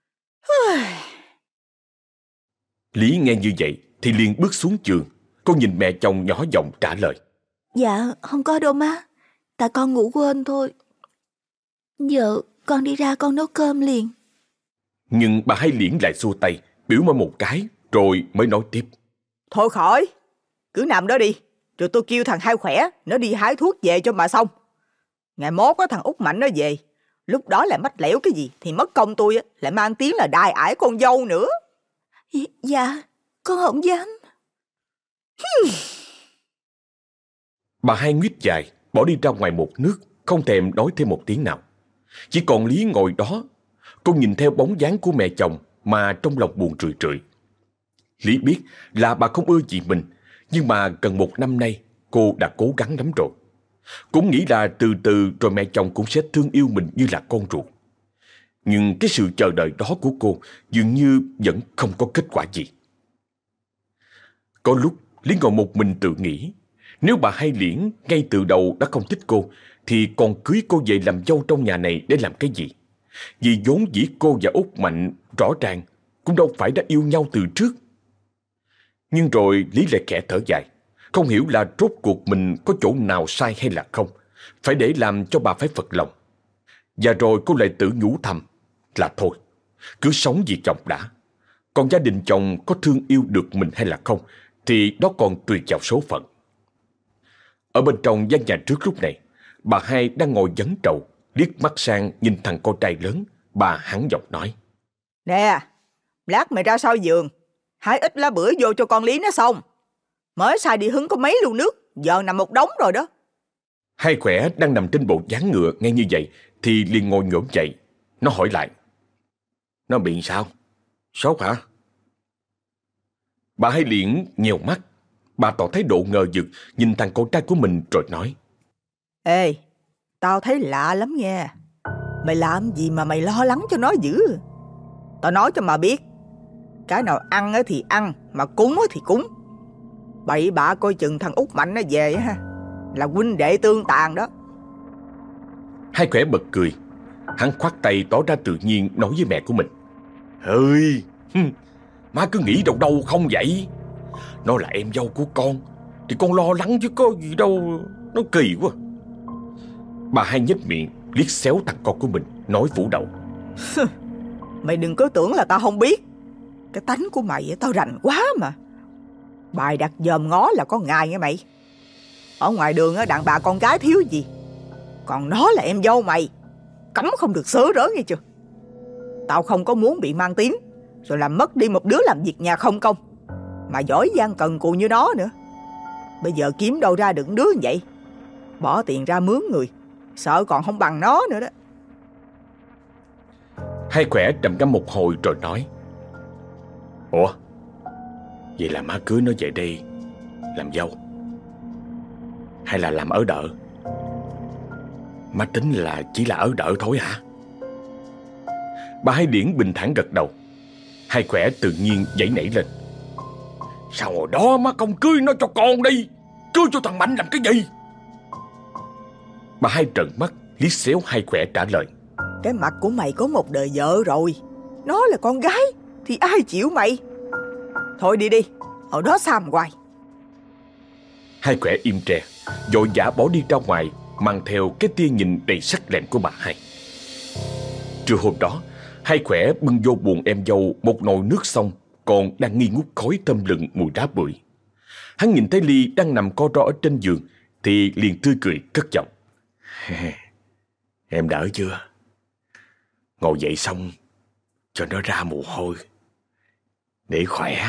Lý nghe như vậy thì liền bước xuống giường. Cô nhìn mẹ chồng nhỏ giọng trả lời: Dạ không có đâu má, tại con ngủ quên thôi. Giờ con đi ra con nấu cơm liền. Nhưng bà Hai Liễn lại xua tay, biểu môi một cái, rồi mới nói tiếp: Thôi khỏi, cứ nằm đó đi, rồi tôi kêu thằng Hai Khỏe nó đi hái thuốc về cho mà xong. Ngày mốt có thằng Út Mạnh nó về, lúc đó lại mách lẻo cái gì thì mất công tôi lại mang tiếng là đài ải con dâu nữa. Dạ, con không dám. Bà Hai nguyết dài, bỏ đi ra ngoài một nước, không thèm nói thêm một tiếng nào. Chỉ còn Lý ngồi đó. Cô nhìn theo bóng dáng của mẹ chồng mà trong lòng buồn rười rượi. Lý biết là bà không ưa gì mình, nhưng mà gần một năm nay cô đã cố gắng lắm rồi. Cũng nghĩ là từ từ rồi mẹ chồng cũng sẽ thương yêu mình như là con ruột. Nhưng cái sự chờ đợi đó của cô dường như vẫn không có kết quả gì. Có lúc Lý ngồi một mình tự nghĩ, nếu bà Hai Liễn ngay từ đầu đã không thích cô thì còn cưới cô về làm dâu trong nhà này để làm cái gì? Vì vốn dĩ cô và Út Mạnh rõ ràng cũng đâu phải đã yêu nhau từ trước. Nhưng rồi Lý lại khẽ thở dài, không hiểu là rốt cuộc mình có chỗ nào sai hay là không, phải để làm cho bà phải phật lòng. Và rồi cô lại tự nhủ thầm là thôi, cứ sống vì chồng đã. Còn gia đình chồng có thương yêu được mình hay là không thì đó còn tùy vào số phận. Ở bên trong gian nhà trước lúc này, bà Hai đang ngồi vấn trầu, liếc mắt sang nhìn thằng con trai lớn. Bà hắng giọng nói: Nè, lát mày ra sau giường, hái ít lá bưởi vô cho con Lý nó xong. Mới sai đi hứng có mấy lu nước, giờ nằm một đống rồi đó. Hai Khỏe đang nằm trên bộ ván ngựa nghe như vậy thì liền ngồi nhổm dậy. Nó hỏi lại: Nó bị sao? Sốt hả? Bà Hai Liễn nhèo mắt. Bà tỏ thái độ ngờ vực nhìn thằng con trai của mình rồi nói: Ê, tao thấy lạ lắm nghe. Mày làm gì mà mày lo lắng cho nó dữ? Tao nói cho mà biết, cái nào ăn thì ăn, mà cúng thì cúng. Bậy bạ coi chừng thằng Út Mạnh nó về ha, là huynh đệ tương tàn đó. Hai Khỏe bật cười. Hắn khoát tay tỏ ra tự nhiên nói với mẹ của mình: Ơi, má cứ nghĩ đâu đâu không vậy. Nó là em dâu của con thì con lo lắng chứ có gì đâu. Nó kỳ quá. Bà Hai nhếch miệng liếc xéo thằng con của mình, nói phủ đầu: Mày đừng có tưởng là tao không biết. Cái tánh của mày tao rành quá mà. Bài đặt dòm ngó là có ngày nghe mày. Ở ngoài đường đàn bà con gái thiếu gì, còn nó là em dâu mày, cấm không được sớ rớ nghe chưa. Tao không có muốn bị mang tiếng rồi làm mất đi một đứa làm việc nhà không công, mà giỏi giang cần cù như nó nữa. Bây giờ kiếm đâu ra được đứa như vậy. Bỏ tiền ra mướn người, sợ còn không bằng nó nữa đó. Hai Khỏe trầm ngâm một hồi rồi nói: Ủa, vậy là má cưới nó về đây làm dâu hay là làm ở đợ? Má tính là chỉ là ở đợ thôi hả? Bà Hai Điển bình thản gật đầu. Hai Khỏe tự nhiên giãy nảy lên: Sao hồi đó má không cưới nó cho con đi, cưới cho thằng Mạnh làm cái gì? Bà Hai trợn mắt liếc xéo Hai Khỏe trả lời: Cái mặt của mày có một đời vợ rồi, nó là con gái thì ai chịu mày. Thôi đi đi, ở đó xàm hoài. Hai Khỏe im tre, vội vã bỏ đi ra ngoài, mang theo cái tia nhìn đầy sắc lẹm của bà Hai. Trưa hôm đó, Hai Khỏe bưng vô buồng em dâu một nồi nước xong còn đang nghi ngút khói thơm lừng mùi đá bưởi. Hắn nhìn thấy Ly đang nằm co ro ở trên giường thì liền tươi cười cất giọng: Em đỡ chưa? Ngồi dậy xong cho nó ra mồ hôi để khỏe.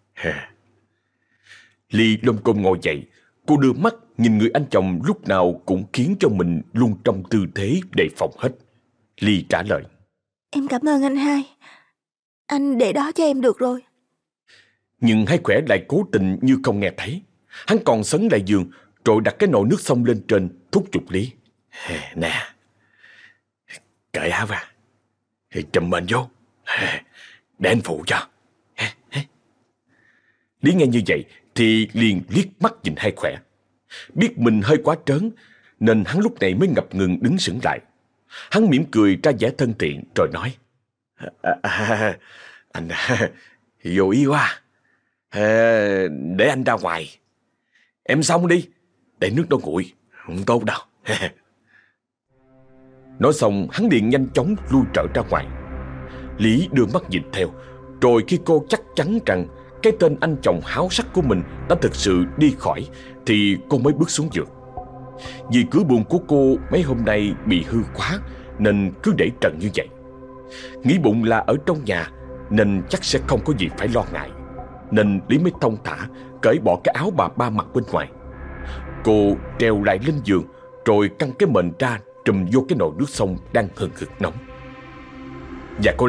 Ly lom côm ngồi dậy. Cô đưa mắt nhìn người anh chồng lúc nào cũng khiến cho mình luôn trong tư thế đề phòng hết. Ly trả lời: Em cảm ơn anh Hai. Anh để đó cho em được rồi. Nhưng Hai Khỏe lại cố tình như không nghe thấy. Hắn còn sấn lại giường rồi đặt cái nồi nước xong lên trên, thúc giục Lý: Nè, cởi áo vào, trùm mền vô, để anh phụ cho. Lý nghe như vậy thì liền liếc mắt nhìn Hai Khỏe. Biết mình hơi quá trớn nên hắn lúc này mới ngập ngừng đứng sững lại. Hắn mỉm cười ra vẻ thân thiện rồi nói: à, à, Anh à, vô ý quá. À, để anh ra ngoài. Em xong đi, để nước nó nguội, không tốt đâu. Nói xong hắn liền nhanh chóng lui trở ra ngoài. Lý đưa mắt nhìn theo. Rồi khi cô chắc chắn rằng cái tên anh chồng háo sắc của mình đã thực sự đi khỏi thì cô mới bước xuống giường. Vì cửa buồng của cô mấy hôm nay bị hư quá nên cứ để trần như vậy. Nghĩ bụng là ở trong nhà nên chắc sẽ không có gì phải lo ngại, nên Lý mới thong thả cởi bỏ cái áo bà ba mặc bên ngoài. Cô treo lại lên giường rồi căng cái mền ra trùm vô cái nồi nước sông đang hừng hực nóng. Và có lẽ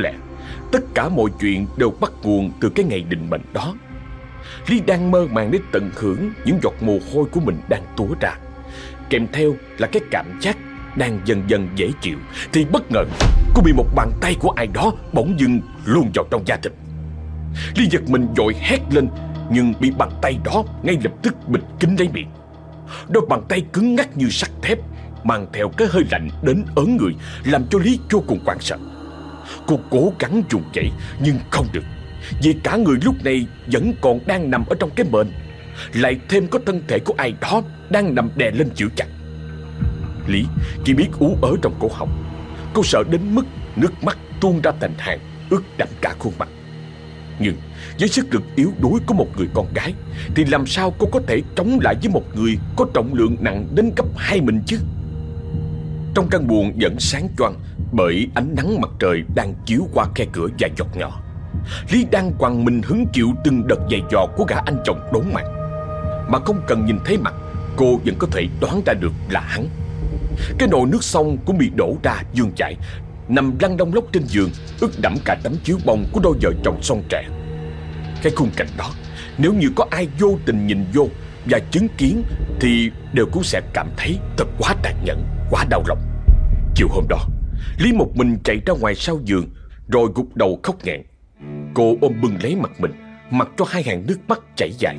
Tất cả mọi chuyện đều bắt nguồn từ cái ngày định mệnh đó. Lý đang mơ màng để tận hưởng những giọt mồ hôi của mình đang túa ra, kèm theo là cái cảm giác đang dần dần dễ chịu, thì bất ngờ cô bị một bàn tay của ai đó bỗng dưng luồn vào trong da thịt. Lý giật mình vội hét lên, nhưng bị bàn tay đó ngay lập tức bịt kín lấy miệng. Đôi bàn tay cứng ngắc như sắt thép, mang theo cái hơi lạnh đến ớn người, làm cho Lý vô cùng hoảng sợ. Cô cố gắng vùng dậy nhưng không được, vì cả người lúc này vẫn còn đang nằm ở trong cái mền, lại thêm có thân thể của ai đó đang nằm đè lên giữ chặt. Lý chỉ biết ú ớ trong cổ họng. Cô sợ đến mức nước mắt tuôn ra thành hàng, ướt đẫm cả khuôn mặt. Nhưng với sức lực yếu đuối của một người con gái thì làm sao cô có thể chống lại với một người có trọng lượng nặng đến gấp hai mình chứ? Trong căn buồng vẫn sáng choang bởi ánh nắng mặt trời đang chiếu qua khe cửa vài giọt nhỏ, Lý đang quằn mình hứng chịu từng đợt giày vò của gã anh chồng đốn mặt. Mà không cần nhìn thấy mặt, cô vẫn có thể đoán ra được là hắn. Cái nồi nước xong cũng bị đổ ra vương chảy, nằm lăn đong lóc trên giường, ướt đẫm cả tấm chiếu bông của đôi vợ chồng son trẻ. Cái khung cảnh đó, nếu như có ai vô tình nhìn vô và chứng kiến thì đều cũng sẽ cảm thấy thật quá tàn nhẫn, quá đau lòng. Chiều hôm đó, Lý một mình chạy ra ngoài sau giường, rồi gục đầu khóc nghẹn. Cô ôm bưng lấy mặt mình, mặc cho hai hàng nước mắt chảy dài.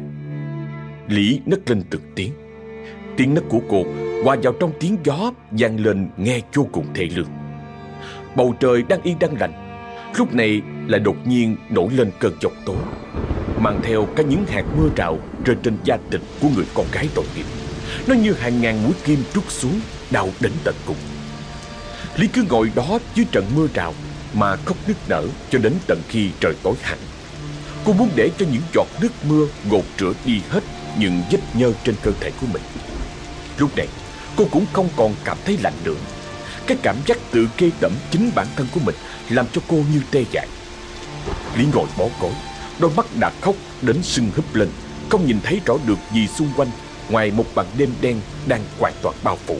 Lý nấc lên từng tiếng. Tiếng nấc của cô hòa vào trong tiếng gió vang lên nghe vô cùng thê lương. Bầu trời đang yên đang lành, lúc này lại đột nhiên nổi lên cơn giông tố, mang theo cả những hạt mưa rào rơi trên da thịt của người con gái tội nghiệp. Nó như hàng ngàn mũi kim trút xuống, đau đến tận cùng. Lý cứ ngồi đó dưới trận mưa rào mà khóc nức nở cho đến tận khi trời tối hẳn. Cô muốn để cho những giọt nước mưa gột rửa đi hết những vết nhơ trên cơ thể của mình. Lúc này cô cũng không còn cảm thấy lạnh nữa. Cái cảm giác tự ghê tởm chính bản thân của mình làm cho cô như tê dại. Lý ngồi bó gối, đôi mắt đã khóc đến sưng húp lên, không nhìn thấy rõ được gì xung quanh ngoài một màn đêm đen đang hoàn toàn bao phủ.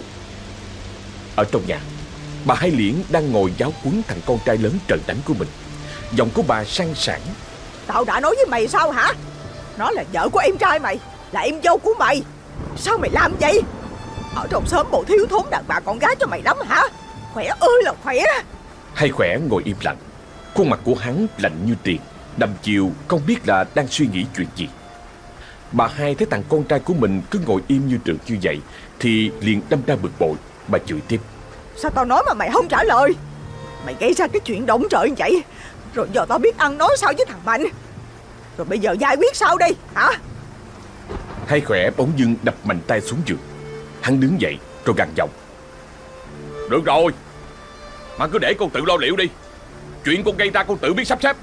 Ở trong nhà, bà Hai Liễn đang ngồi giáo huấn thằng con trai lớn trời đánh của mình. Giọng của bà sang sảng: Tao đã nói với mày sao hả? Nó là vợ của em trai mày, là em dâu của mày. Sao mày làm vậy? Ở trong xóm bộ thiếu thốn đàn bà con gái cho mày lắm hả? Khỏe ơi là khỏe. Hai Khỏe ngồi im lặng, khuôn mặt của hắn lạnh như tiền, đăm chiêu không biết là đang suy nghĩ chuyện gì. Bà Hai thấy thằng con trai của mình cứ ngồi im như tượng như vậy thì liền đâm ra bực bội. Bà chửi tiếp: Sao tao nói mà mày không trả lời? Mày gây ra cái chuyện động trời như vậy, rồi giờ tao biết ăn nói sao với thằng Mạnh. Rồi bây giờ giải quyết sao đây hả? Hai Khỏe bỗng dưng đập mạnh tay xuống giường. Hắn đứng dậy rồi gằn giọng: Được rồi, mà cứ để con tự lo liệu đi. Chuyện con gây ra con tự biết sắp xếp.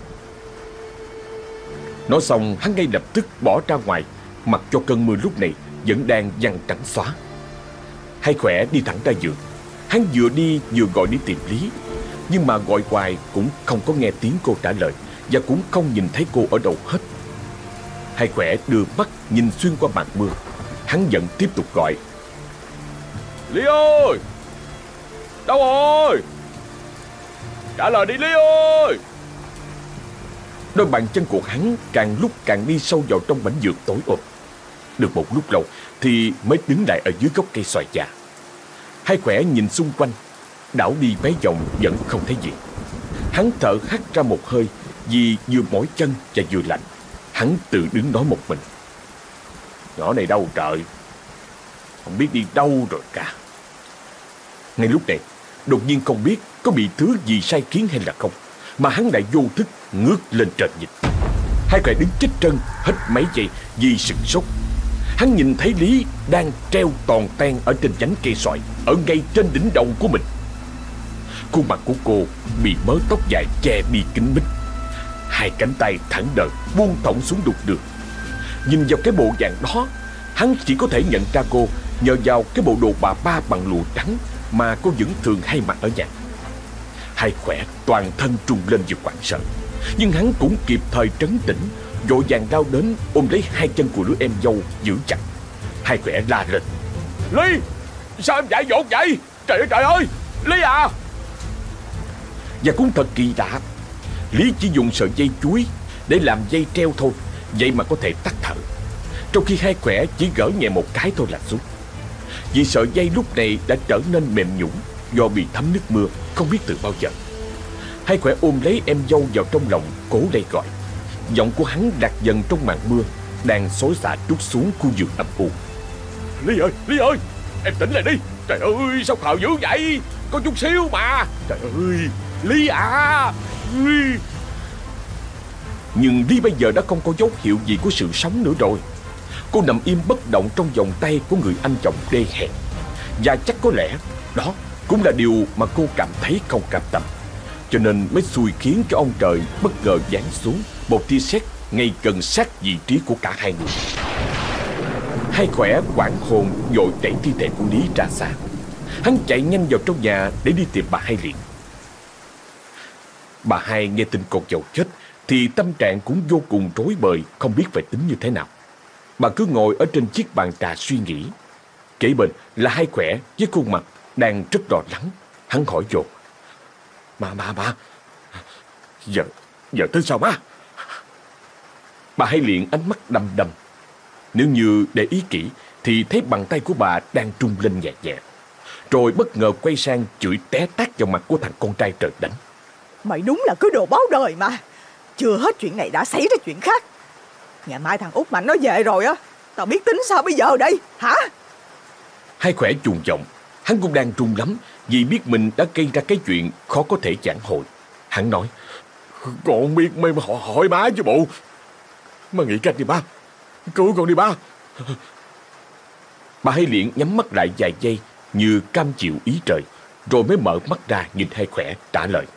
Nói xong hắn ngay lập tức bỏ ra ngoài, mặc cho cơn mưa lúc này vẫn đang giăng trắng xóa. Hai Khỏe đi thẳng ra giường. Hắn vừa đi vừa gọi đi tìm Lý, nhưng mà gọi hoài cũng không có nghe tiếng cô trả lời, và cũng không nhìn thấy cô ở đâu hết. Hai Khỏe đưa mắt nhìn xuyên qua màn mưa. Hắn vẫn tiếp tục gọi: Lý ơi! Đâu rồi? Trả lời đi Lý ơi! Đôi bàn chân của hắn càng lúc càng đi sâu vào trong mảnh vườn tối ôm. Được một lúc lâu thì mới đứng lại ở dưới gốc cây xoài già. Hai Khỏe nhìn xung quanh, đảo đi mấy vòng vẫn không thấy gì. Hắn thở hắt ra một hơi vì vừa mỏi chân và vừa lạnh. Hắn tự đứng nói một mình: Nhỏ này đâu trời, không biết đi đâu rồi cả. Ngay lúc này, đột nhiên không biết có bị thứ gì sai khiến hay là không, mà hắn lại vô thức ngước lên trên nhìn. Hai Khỏe đứng chết chân hết mấy giây vì sửng sốt. Hắn nhìn thấy Lý đang treo toàn ten ở trên nhánh cây xoài, ở ngay trên đỉnh đầu của mình. Khuôn mặt của cô bị mớ tóc dài che đi kín mít, hai cánh tay thẳng đờ buông thõng xuống đục đường. Nhìn vào cái bộ dạng đó, hắn chỉ có thể nhận ra cô nhờ vào cái bộ đồ bà ba bằng lụa trắng mà cô vẫn thường hay mặc ở nhà. Hai Khỏe toàn thân trùng lên vì hoảng sợ, nhưng hắn cũng kịp thời trấn tĩnh, vội vàng lao đến ôm lấy hai chân của đứa em dâu giữ chặt. Hai Khỏe la lên: Lý! Sao em dại dột vậy? Trời ơi trời ơi! Lý à! Và cũng thật kỳ lạ, Lý chỉ dùng sợi dây chuối để làm dây treo thôi, vậy mà có thể tắt thở, trong khi Hai Khỏe chỉ gỡ nhẹ một cái thôi là xuống. Vì sợi dây lúc này đã trở nên mềm nhũn do bị thấm nước mưa không biết từ bao giờ. Hai Khỏe ôm lấy em dâu vào trong lòng, cố lay gọi. Giọng của hắn lạc dần trong màn mưa đang xối xả trút xuống khu vườn âm u. Lý ơi, Lý ơi, em tỉnh lại đi. Trời ơi, sao khờ dữ vậy? Có chút xíu mà. Trời ơi, Lý à, Lý. Nhưng Lý bây giờ đã không có dấu hiệu gì của sự sống nữa rồi. Cô nằm im bất động trong vòng tay của người anh chồng đê hèn. Và chắc có lẽ đó cũng là điều mà cô cảm thấy không cam tâm, cho nên mới xui khiến cho ông trời bất ngờ giáng xuống một tia sét ngay gần sát vị trí của cả hai người. Hai Khỏe hoảng hồn vội đẩy thi thể của Lý ra xa. Hắn chạy nhanh vào trong nhà để đi tìm bà Hai liền. Bà Hai nghe tin con dâu chết thì tâm trạng cũng vô cùng rối bời, không biết phải tính như thế nào. Bà cứ ngồi ở trên chiếc bàn trà suy nghĩ. Kế bên là Hai Khỏe với khuôn mặt đang rất lo lắng. Hắn hỏi dồn: Mà, mà, mà, giờ, giờ tới sao má? Bà Hai liền ánh mắt đăm đăm. Nếu như để ý kỹ thì thấy bàn tay của bà đang trung lên nhẹ nhẹ. Rồi bất ngờ quay sang chửi té tát vào mặt của thằng con trai trời đánh. Mày đúng là cứ đồ báo đời mà. Chưa hết chuyện này đã xảy ra chuyện khác. Ngày mai thằng Út Mạnh nó về rồi á, tao biết tính sao bây giờ đây hả? Hai Khỏe trùng giọng. Hắn cũng đang run lắm vì biết mình đã gây ra cái chuyện khó có thể vãn hồi. Hắn nói: Con biết mấy mà họ hỏi má chứ bộ. Má nghĩ cách đi ba, cứu con đi ba. Bà Hai liền nhắm mắt lại vài giây như cam chịu ý trời, rồi mới mở mắt ra nhìn Hai Khỏe trả lời: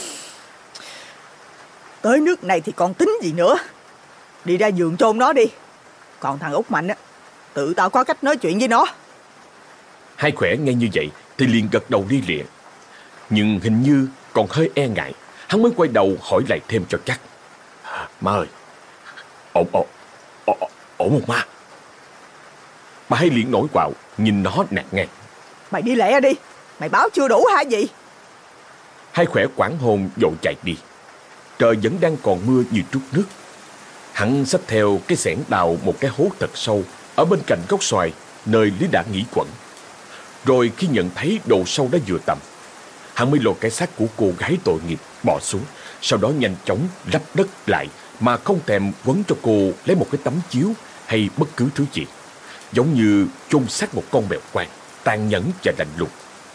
Tới nước này thì còn tính gì nữa. Đi ra giường chôn nó đi. Còn thằng Út Mạnh á, tự tao có cách nói chuyện với nó. Hai Khỏe nghe như vậy thì liền gật đầu đi lịa. Nhưng hình như còn hơi e ngại, hắn mới quay đầu hỏi lại thêm cho chắc: Má ơi, ổn ổn ổn ổn không má? Bà Hai liền nổi quạo nhìn nó nạt ngang: Mày đi lẹ đi, mày báo chưa đủ hả gì? Hai Khỏe hoảng hồn vội chạy đi. Trời vẫn đang còn mưa như trút nước. Hắn xách theo cái xẻng đào một cái hố thật sâu ở bên cạnh gốc xoài nơi Lý đã nghỉ quẩn. Rồi khi nhận thấy độ sâu đã vừa tầm, hắn mới lôi cái xác của cô gái tội nghiệp bỏ xuống, sau đó nhanh chóng lấp đất lại mà không thèm quấn cho cô lấy một cái tấm chiếu hay bất cứ thứ gì, giống như chôn xác một con mèo quang, tàn nhẫn và lạnh lùng.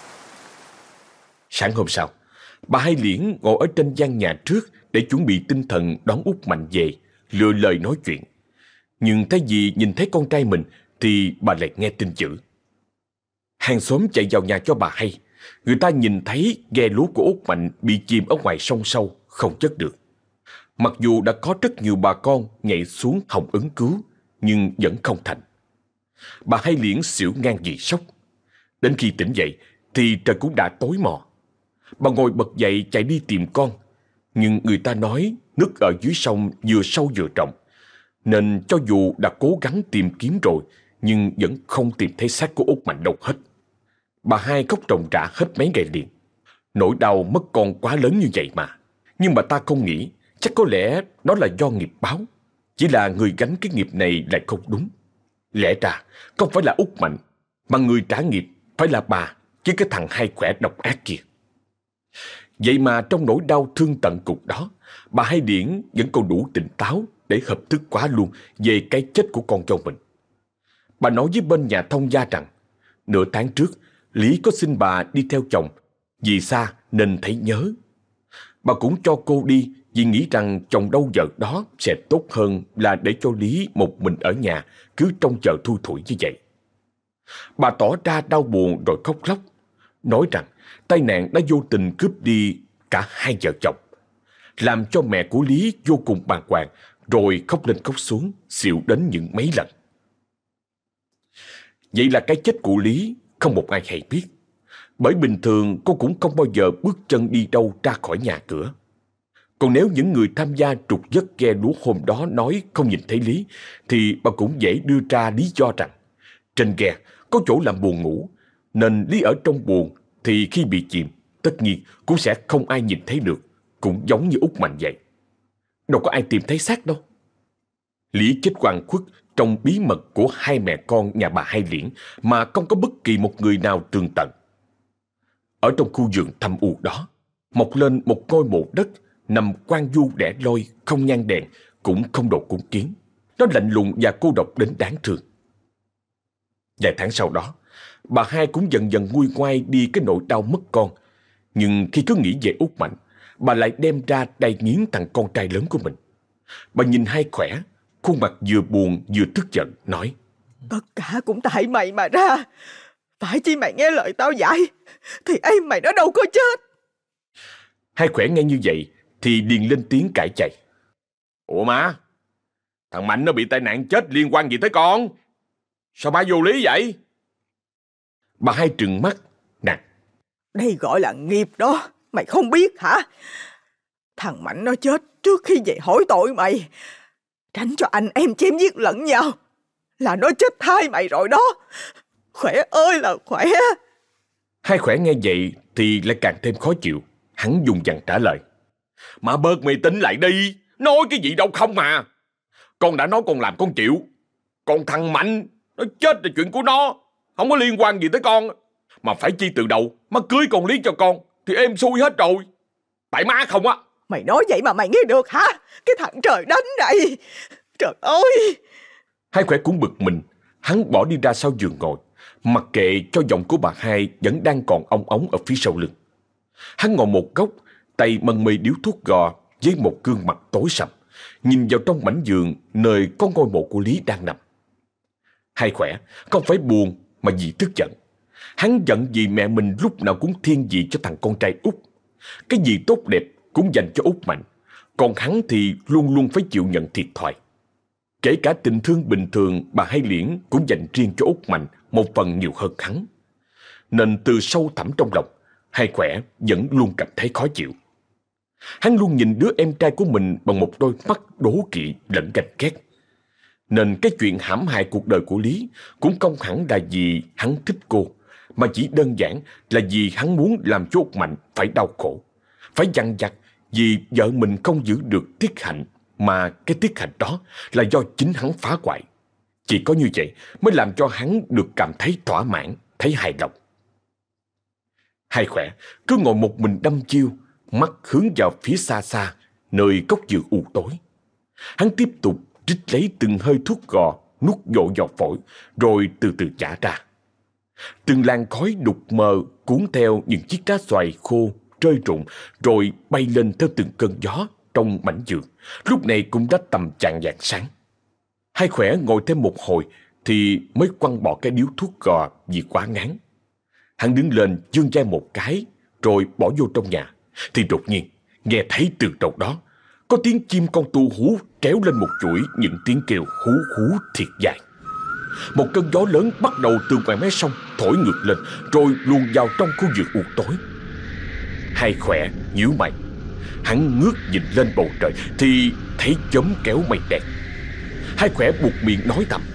Sáng hôm sau, bà Hai Liễn ngồi ở trên gian nhà trước để chuẩn bị tinh thần đón Út Mạnh về, lựa lời nói chuyện. Nhưng thay vì nhìn thấy con trai mình thì bà lại nghe tin dữ. Hàng xóm chạy vào nhà cho bà hay. Người ta nhìn thấy ghe lúa của Út Mạnh bị chìm ở ngoài sông sâu, không chất được. Mặc dù đã có rất nhiều bà con nhảy xuống hòng ứng cứu, nhưng vẫn không thành. Bà Hai Liễn xỉu ngang vì sốc. Đến khi tỉnh dậy thì trời cũng đã tối mò. Bà ngồi bật dậy chạy đi tìm con. Nhưng người ta nói nước ở dưới sông vừa sâu vừa rộng, nên cho dù đã cố gắng tìm kiếm rồi nhưng vẫn không tìm thấy xác của Út Mạnh đâu hết. Bà Hai khóc ròng rã hết mấy ngày liền. Nỗi đau mất con quá lớn như vậy mà. Nhưng bà ta không nghĩ chắc có lẽ đó là do nghiệp báo. Chỉ là người gánh cái nghiệp này lại không đúng. Lẽ ra không phải là Út Mạnh, mà người trả nghiệp phải là bà chứ cái thằng Hai Khỏe độc ác kia. Vậy mà trong nỗi đau thương tận cùng đó, bà Hai Điển vẫn còn đủ tỉnh táo để hợp thức quá luôn về cái chết của con dâu mình. Bà nói với bên nhà thông gia rằng nửa tháng trước Lý có xin bà đi theo chồng, vì xa nên thấy nhớ. Bà cũng cho cô đi vì nghĩ rằng chồng đâu vợ đó sẽ tốt hơn là để cho Lý một mình ở nhà cứ trông chờ thui thủi như vậy. Bà tỏ ra đau buồn rồi khóc lóc, nói rằng tai nạn đã vô tình cướp đi cả hai vợ chồng, làm cho mẹ của Lý vô cùng bàng hoàng, rồi khóc lên khóc xuống, xỉu đến những mấy lần. Vậy là cái chết của Lý không một ai hay biết, bởi bình thường cô cũng không bao giờ bước chân đi đâu ra khỏi nhà cửa. Còn nếu những người tham gia trục vớt ghe lúa hôm đó nói không nhìn thấy Lý, thì bà cũng dễ đưa ra lý do rằng trên ghe có chỗ làm buồng ngủ, nên Lý ở trong buồng thì khi bị chìm tất nhiên cũng sẽ không ai nhìn thấy được, cũng giống như Út Mạnh vậy. Đâu có ai tìm thấy xác đâu. Lý chết oan khuất trong bí mật của hai mẹ con nhà bà Hai Liễn mà không có bất kỳ một người nào tường tận. Ở trong khu vườn thâm u đó, mọc lên một ngôi mộ đất nằm quang du đẻ loi, không nhang đèn, cũng không đồ cúng kiến. Nó lạnh lùng và cô độc đến đáng thương. Vài tháng sau đó, bà Hai cũng dần dần nguôi ngoai đi cái nỗi đau mất con. Nhưng khi cứ nghĩ về Út Mạnh, bà lại đem ra đày nghiến thằng con trai lớn của mình. Bà nhìn Hai khỏe, khuôn mặt vừa buồn vừa tức giận, nói: Tất cả cũng tại mày mà ra. Phải chi mày nghe lời tao dạy thì em mày nó đâu có chết. Hai khỏe nghe như vậy thì liền lên tiếng cãi chạy: Ủa má, thằng Mạnh nó bị tai nạn chết liên quan gì tới con? Sao ba vô lý vậy? Bà Hai trừng mắt nè: Đây gọi là nghiệp đó, mày không biết hả? Thằng Mạnh nó chết trước khi về hỏi tội mày, tránh cho anh em chém giết lẫn nhau, là nó chết thay mày rồi đó. Khỏe ơi là khỏe. Hai khỏe nghe vậy thì lại càng thêm khó chịu. Hắn dùng dằn trả lời: Mà bớt mày tính lại đi, nói cái gì đâu không mà. Con đã nói con làm con chịu. Còn thằng Mạnh nó chết là chuyện của nó, không có liên quan gì tới con. Mà phải chi từ đầu má cưới con Lý cho con thì êm xuôi hết rồi. Tại má không á. Mày nói vậy mà mày nghe được hả? Cái thằng trời đánh này. Trời ơi. Hai khỏe cũng bực mình. Hắn bỏ đi ra sau giường ngồi, mặc kệ cho giọng của bà Hai vẫn đang còn ong ống ở phía sau lưng. Hắn ngồi một góc, tay mân mê điếu thuốc gò với một gương mặt tối sầm, nhìn vào trong mảnh giường nơi có ngôi mộ của Lý đang nằm. Hai khỏe không phải buồn mà vì tức giận. Hắn giận vì mẹ mình lúc nào cũng thiên vị cho thằng con trai út. Cái gì tốt đẹp cũng dành cho Út Mạnh, còn hắn thì luôn luôn phải chịu nhận thiệt thòi. Kể cả tình thương bình thường, bà Hai Liễn cũng dành riêng cho Út Mạnh một phần nhiều hơn hắn. Nên từ sâu thẳm trong lòng, Hai khỏe vẫn luôn cảm thấy khó chịu. Hắn luôn nhìn đứa em trai của mình bằng một đôi mắt đố kỵ lẫn ganh ghét. Nên cái chuyện hãm hại cuộc đời của Lý cũng không hẳn là vì hắn thích cô, mà chỉ đơn giản là vì hắn muốn làm cho Út Mạnh phải đau khổ, phải dằn vặt vì vợ mình không giữ được tiết hạnh, mà cái tiết hạnh đó là do chính hắn phá hoại. Chỉ có như vậy mới làm cho hắn được cảm thấy thỏa mãn, thấy hài lòng. Hai khỏe cứ ngồi một mình đăm chiêu, mắt hướng vào phía xa xa, nơi góc giường u tối. Hắn tiếp tục trích lấy từng hơi thuốc gò, nuốt dội vào phổi, rồi từ từ chả ra. Từng làn khói đục mờ cuốn theo những chiếc lá xoài khô rơi rụng, rồi bay lên theo từng cơn gió trong mảnh giường. Lúc này cũng đã tầm chạng vạng sáng. Hai khỏe ngồi thêm một hồi thì mới quăng bỏ cái điếu thuốc gò vì quá ngán. Hắn đứng lên giương vai một cái rồi bỏ vô trong nhà, thì đột nhiên nghe thấy từ trong đó có tiếng chim con tu hú kéo lên một chuỗi những tiếng kêu hú hú thiệt dài. Một cơn gió lớn bắt đầu từ ngoài mé sông thổi ngược lên, rồi luồn vào trong khu vườn u tối. Hai khỏe nhíu mày, hắn ngước nhìn lên bầu trời thì thấy chớm kéo mây đen. Hai khỏe buột miệng nói thầm: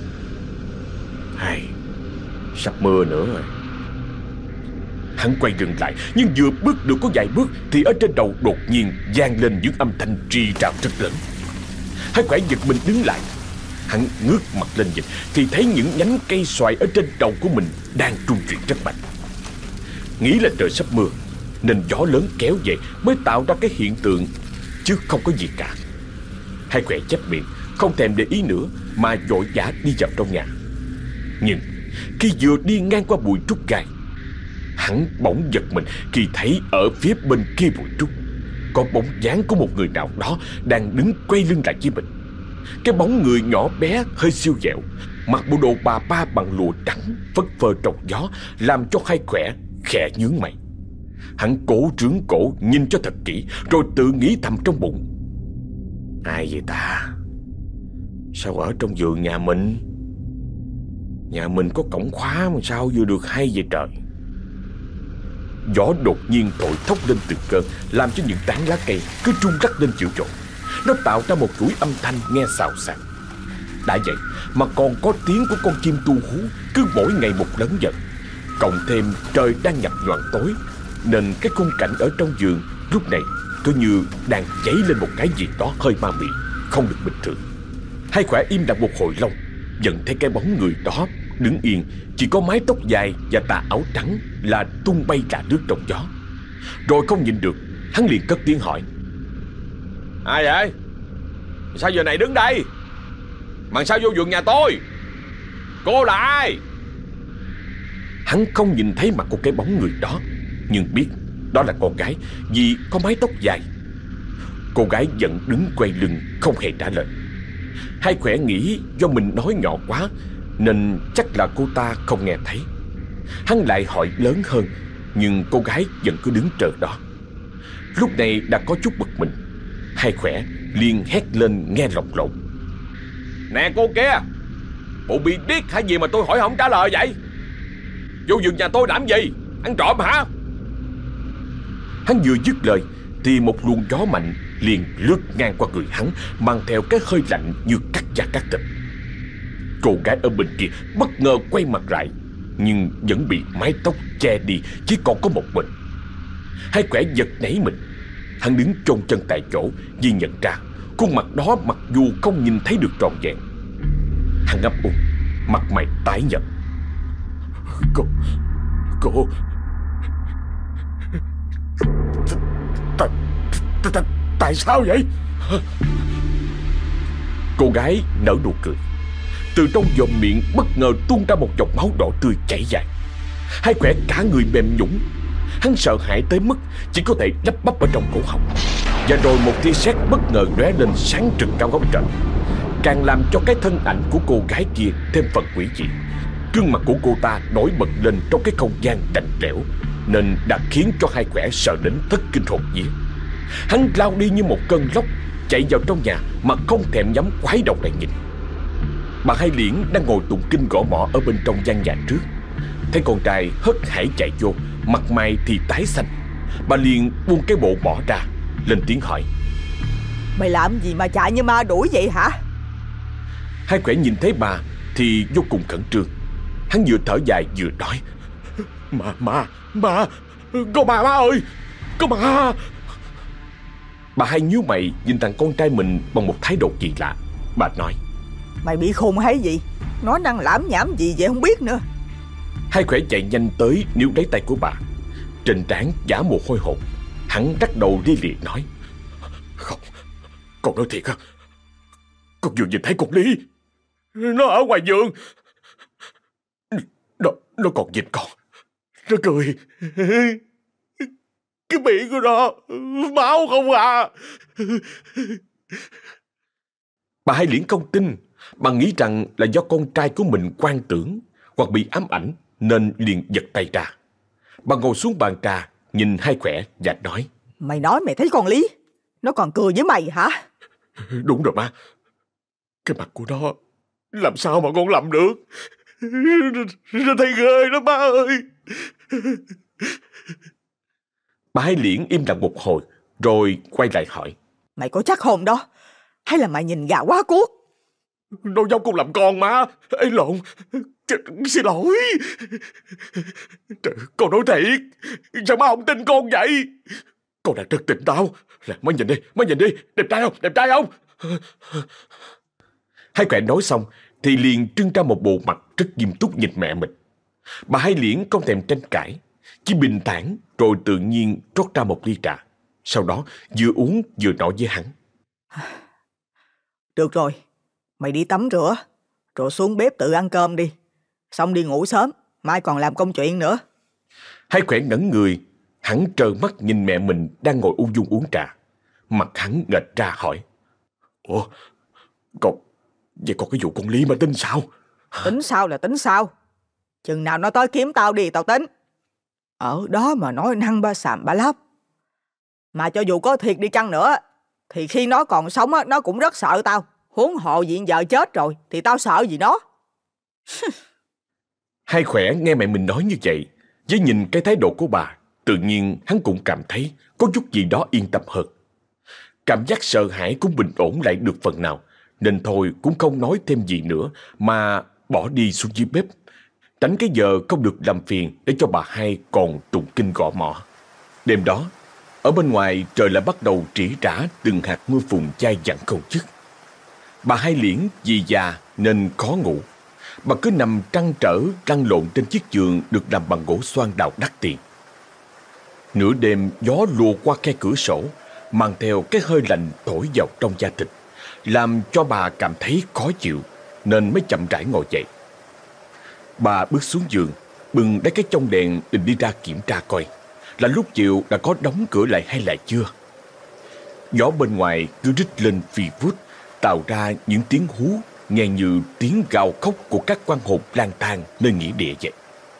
Hai, sắp mưa nữa rồi. Hắn quay lưng lại, nhưng vừa bước được có vài bước thì ở trên đầu đột nhiên vang lên những âm thanh rì rào rất lớn. Hai khỏe giật mình đứng lại. Hắn ngước mặt lên nhìn thì thấy những nhánh cây xoài ở trên đầu của mình đang rung chuyển rất mạnh. Nghĩ là trời sắp mưa nên gió lớn kéo về mới tạo ra cái hiện tượng, chứ không có gì cả. Hai khỏe chép miệng, không thèm để ý nữa mà vội vã đi vào trong nhà. Nhưng khi vừa đi ngang qua bụi trúc gai, hắn bỗng giật mình khi thấy ở phía bên kia bụi trúc có bóng dáng của một người nào đó đang đứng quay lưng lại với mình. Cái bóng người nhỏ bé hơi siêu vẹo, mặc bộ đồ bà ba bằng lụa trắng phất phơ trong gió, làm cho Hai khỏe khẽ nhướng mày. Hắn cố trướng cổ nhìn cho thật kỹ, rồi tự nghĩ thầm trong bụng: Ai vậy ta? Sao ở trong vườn nhà mình? Nhà mình có cổng khóa mà sao vừa được hay vậy trời? Gió đột nhiên thổi thốc lên từng cơn, làm cho những tán lá cây cứ rung rắc lên dữ dội. Nó tạo ra một chuỗi âm thanh nghe xào xạc. Đã vậy mà còn có tiếng của con chim tu hú cứ mỗi ngày một lớn dần. Cộng thêm trời đang nhập nhoạng tối, nên cái khung cảnh ở trong vườn lúc này cứ như đang cháy lên một cái gì đó hơi ma mị, không được bình thường. Hai Khỏe im lặng một hồi lâu, nhận thấy cái bóng người đó đứng yên, chỉ có mái tóc dài và tà áo trắng là tung bay cả nước trong gió. Rồi không nhìn được, hắn liền cất tiếng hỏi: Ai vậy? Sao giờ này đứng đây? Mà sao vô vườn nhà tôi? Cô là ai? Hắn không nhìn thấy mặt của cái bóng người đó, nhưng biết đó là con gái vì có mái tóc dài. Cô gái vẫn đứng quay lưng không hề trả lời. Hai Khỏe nghĩ do mình nói nhỏ quá nên chắc là cô ta không nghe thấy. Hắn lại hỏi lớn hơn, nhưng cô gái vẫn cứ đứng chờ đó. Lúc này đã có chút bực mình, Hai Khỏe liền hét lên nghe lồng lộn: Nè cô kia, bộ bị điếc hả gì mà tôi hỏi không trả lời vậy? Vô vườn nhà tôi làm gì? Ăn trộm hả? Hắn vừa dứt lời thì một luồng gió mạnh liền lướt ngang qua người hắn, mang theo cái hơi lạnh như cắt da cắt thịt. Cô gái ở bên kia bất ngờ quay mặt lại, nhưng vẫn bị mái tóc che đi, chỉ còn có một mình. Hai Khỏe giật nảy mình. Hắn đứng chôn chân tại chỗ vì nhận ra khuôn mặt đó mặc dù không nhìn thấy được trọn vẹn. Hắn ấp úng, mặt mày tái nhợt. Cô Cô Tại Tại Tại sao vậy? Cô gái nở nụ cười. Từ trong vòm miệng bất ngờ tuôn ra một giọt máu đỏ tươi chảy dài. Hai Khỏe cả người mềm nhũn. Hắn sợ hãi tới mức chỉ có thể lắp bắp ở trong cổ họng. Và rồi một tia sét bất ngờ lóe lên sáng trừng cao góc trời, càng làm cho cái thân ảnh của cô gái kia thêm phần quỷ dị. Gương mặt của cô ta nổi bật lên trong cái không gian lạnh lẽo, nên đã khiến cho Hai Khỏe sợ đến thất kinh hồn vía. Hắn lao đi như một cơn lốc, chạy vào trong nhà mà không thèm nhắm quái đầu lại nhìn. Bà Hai Liễn đang ngồi tụng kinh gõ mõ ở bên trong gian nhà trước, thấy con trai hớt hải chạy vô, mặt mày thì tái xanh. Bà liền buông cái bộ mõ ra, lên tiếng hỏi: Mày làm gì mà chạy như ma đuổi vậy hả? Hai Khỏe nhìn thấy bà thì vô cùng khẩn trương. Hắn vừa thở dài vừa nói: Ma, ma, ma, có ma, ma ơi, có ma. Bà Hai nhíu mày nhìn thằng con trai mình bằng một thái độ kỳ lạ. Bà nói: Mày bị khùng hay gì? Nó đang lảm nhảm gì vậy không biết nữa. Hai Khỏe chạy nhanh tới níu lấy tay của bà. Trên trán giả mồ hôi hột. Hắn lắc đầu lia lịa nói: Không, con nói thiệt á. Con vừa nhìn thấy con Lý, nó ở ngoài vườn. Nó, nó còn nhìn con. Nó cười. Cái miệng của nó máu không à. Bà Hai Liễn không tin. Bà nghĩ rằng là do con trai của mình quan tưởng hoặc bị ám ảnh, nên liền giật tay ra. Bà ngồi xuống bàn trà, nhìn Hai Khỏe và nói: Mày nói mày thấy con Lý, nó còn cười với mày hả? Đúng rồi má. Cái mặt của nó làm sao mà con làm được. Nó thấy ghê đó má ơi. Bà Hai Liễn im lặng một hồi, rồi quay lại hỏi: Mày có chắc hồn đó, hay là mày nhìn gà quá cuốc? Nó giống con làm con má. Ê lộn, xin lỗi. Trời, con nói thiệt. Sao má không tin con vậy? Con đang rất tỉnh táo. Là má nhìn đi, má nhìn đi. Đẹp trai không, đẹp trai không? Hai Khỏe nói xong thì liền trưng ra một bộ mặt rất nghiêm túc nhìn mẹ mình. Bà Hai Liễn không thèm tranh cãi, chỉ bình thản rồi tự nhiên rót ra một ly trà. Sau đó vừa uống vừa nói với hắn: Được rồi, mày đi tắm rửa, rồi xuống bếp tự ăn cơm đi. Xong đi ngủ sớm, mai còn làm công chuyện nữa. Hai Khỏe ngẩn người. Hắn trơ mắt nhìn mẹ mình đang ngồi ung dung uống trà. Mặt hắn nghệch ra hỏi: Ủa, con, vậy còn cái vụ con Lý mà tính sao? Tính sao là tính sao? Chừng nào nó tới kiếm tao đi tao tính. Ở đó mà nói năng ba xàm ba láp. Mà cho dù có thiệt đi chăng nữa, thì khi nó còn sống á, nó cũng rất sợ tao. Huống hộ diện vợ chết rồi thì tao sợ gì nó. Hai Khỏe nghe mẹ mình nói như vậy, với nhìn cái thái độ của bà, tự nhiên hắn cũng cảm thấy có chút gì đó yên tâm hơn. Cảm giác sợ hãi cũng bình ổn lại được phần nào, nên thôi cũng không nói thêm gì nữa mà bỏ đi xuống dưới bếp, tránh cái giờ không được làm phiền để cho bà Hai còn tụng kinh gõ mõ. Đêm đó, Ở bên ngoài trời lại bắt đầu trĩ trả từng hạt mưa phùn chai dặn không dứt. Bà Hai Liễn vì già nên khó ngủ. Bà cứ nằm trăn trở lăn lộn trên chiếc giường được làm bằng gỗ xoan đào đắt tiền. Nửa đêm gió lùa qua khe cửa sổ, mang theo cái hơi lạnh thổi vào trong da thịt, làm cho bà cảm thấy khó chịu, nên mới chậm rãi ngồi dậy. Bà bước xuống giường, bừng lấy cái chông đèn định đi ra kiểm tra coi là lúc chiều đã có đóng cửa lại hay là chưa. Gió bên ngoài cứ rít lên phì vút, tạo ra những tiếng hú nghe như tiếng gào khóc của các quan hồn lang thang nơi nghĩa địa vậy.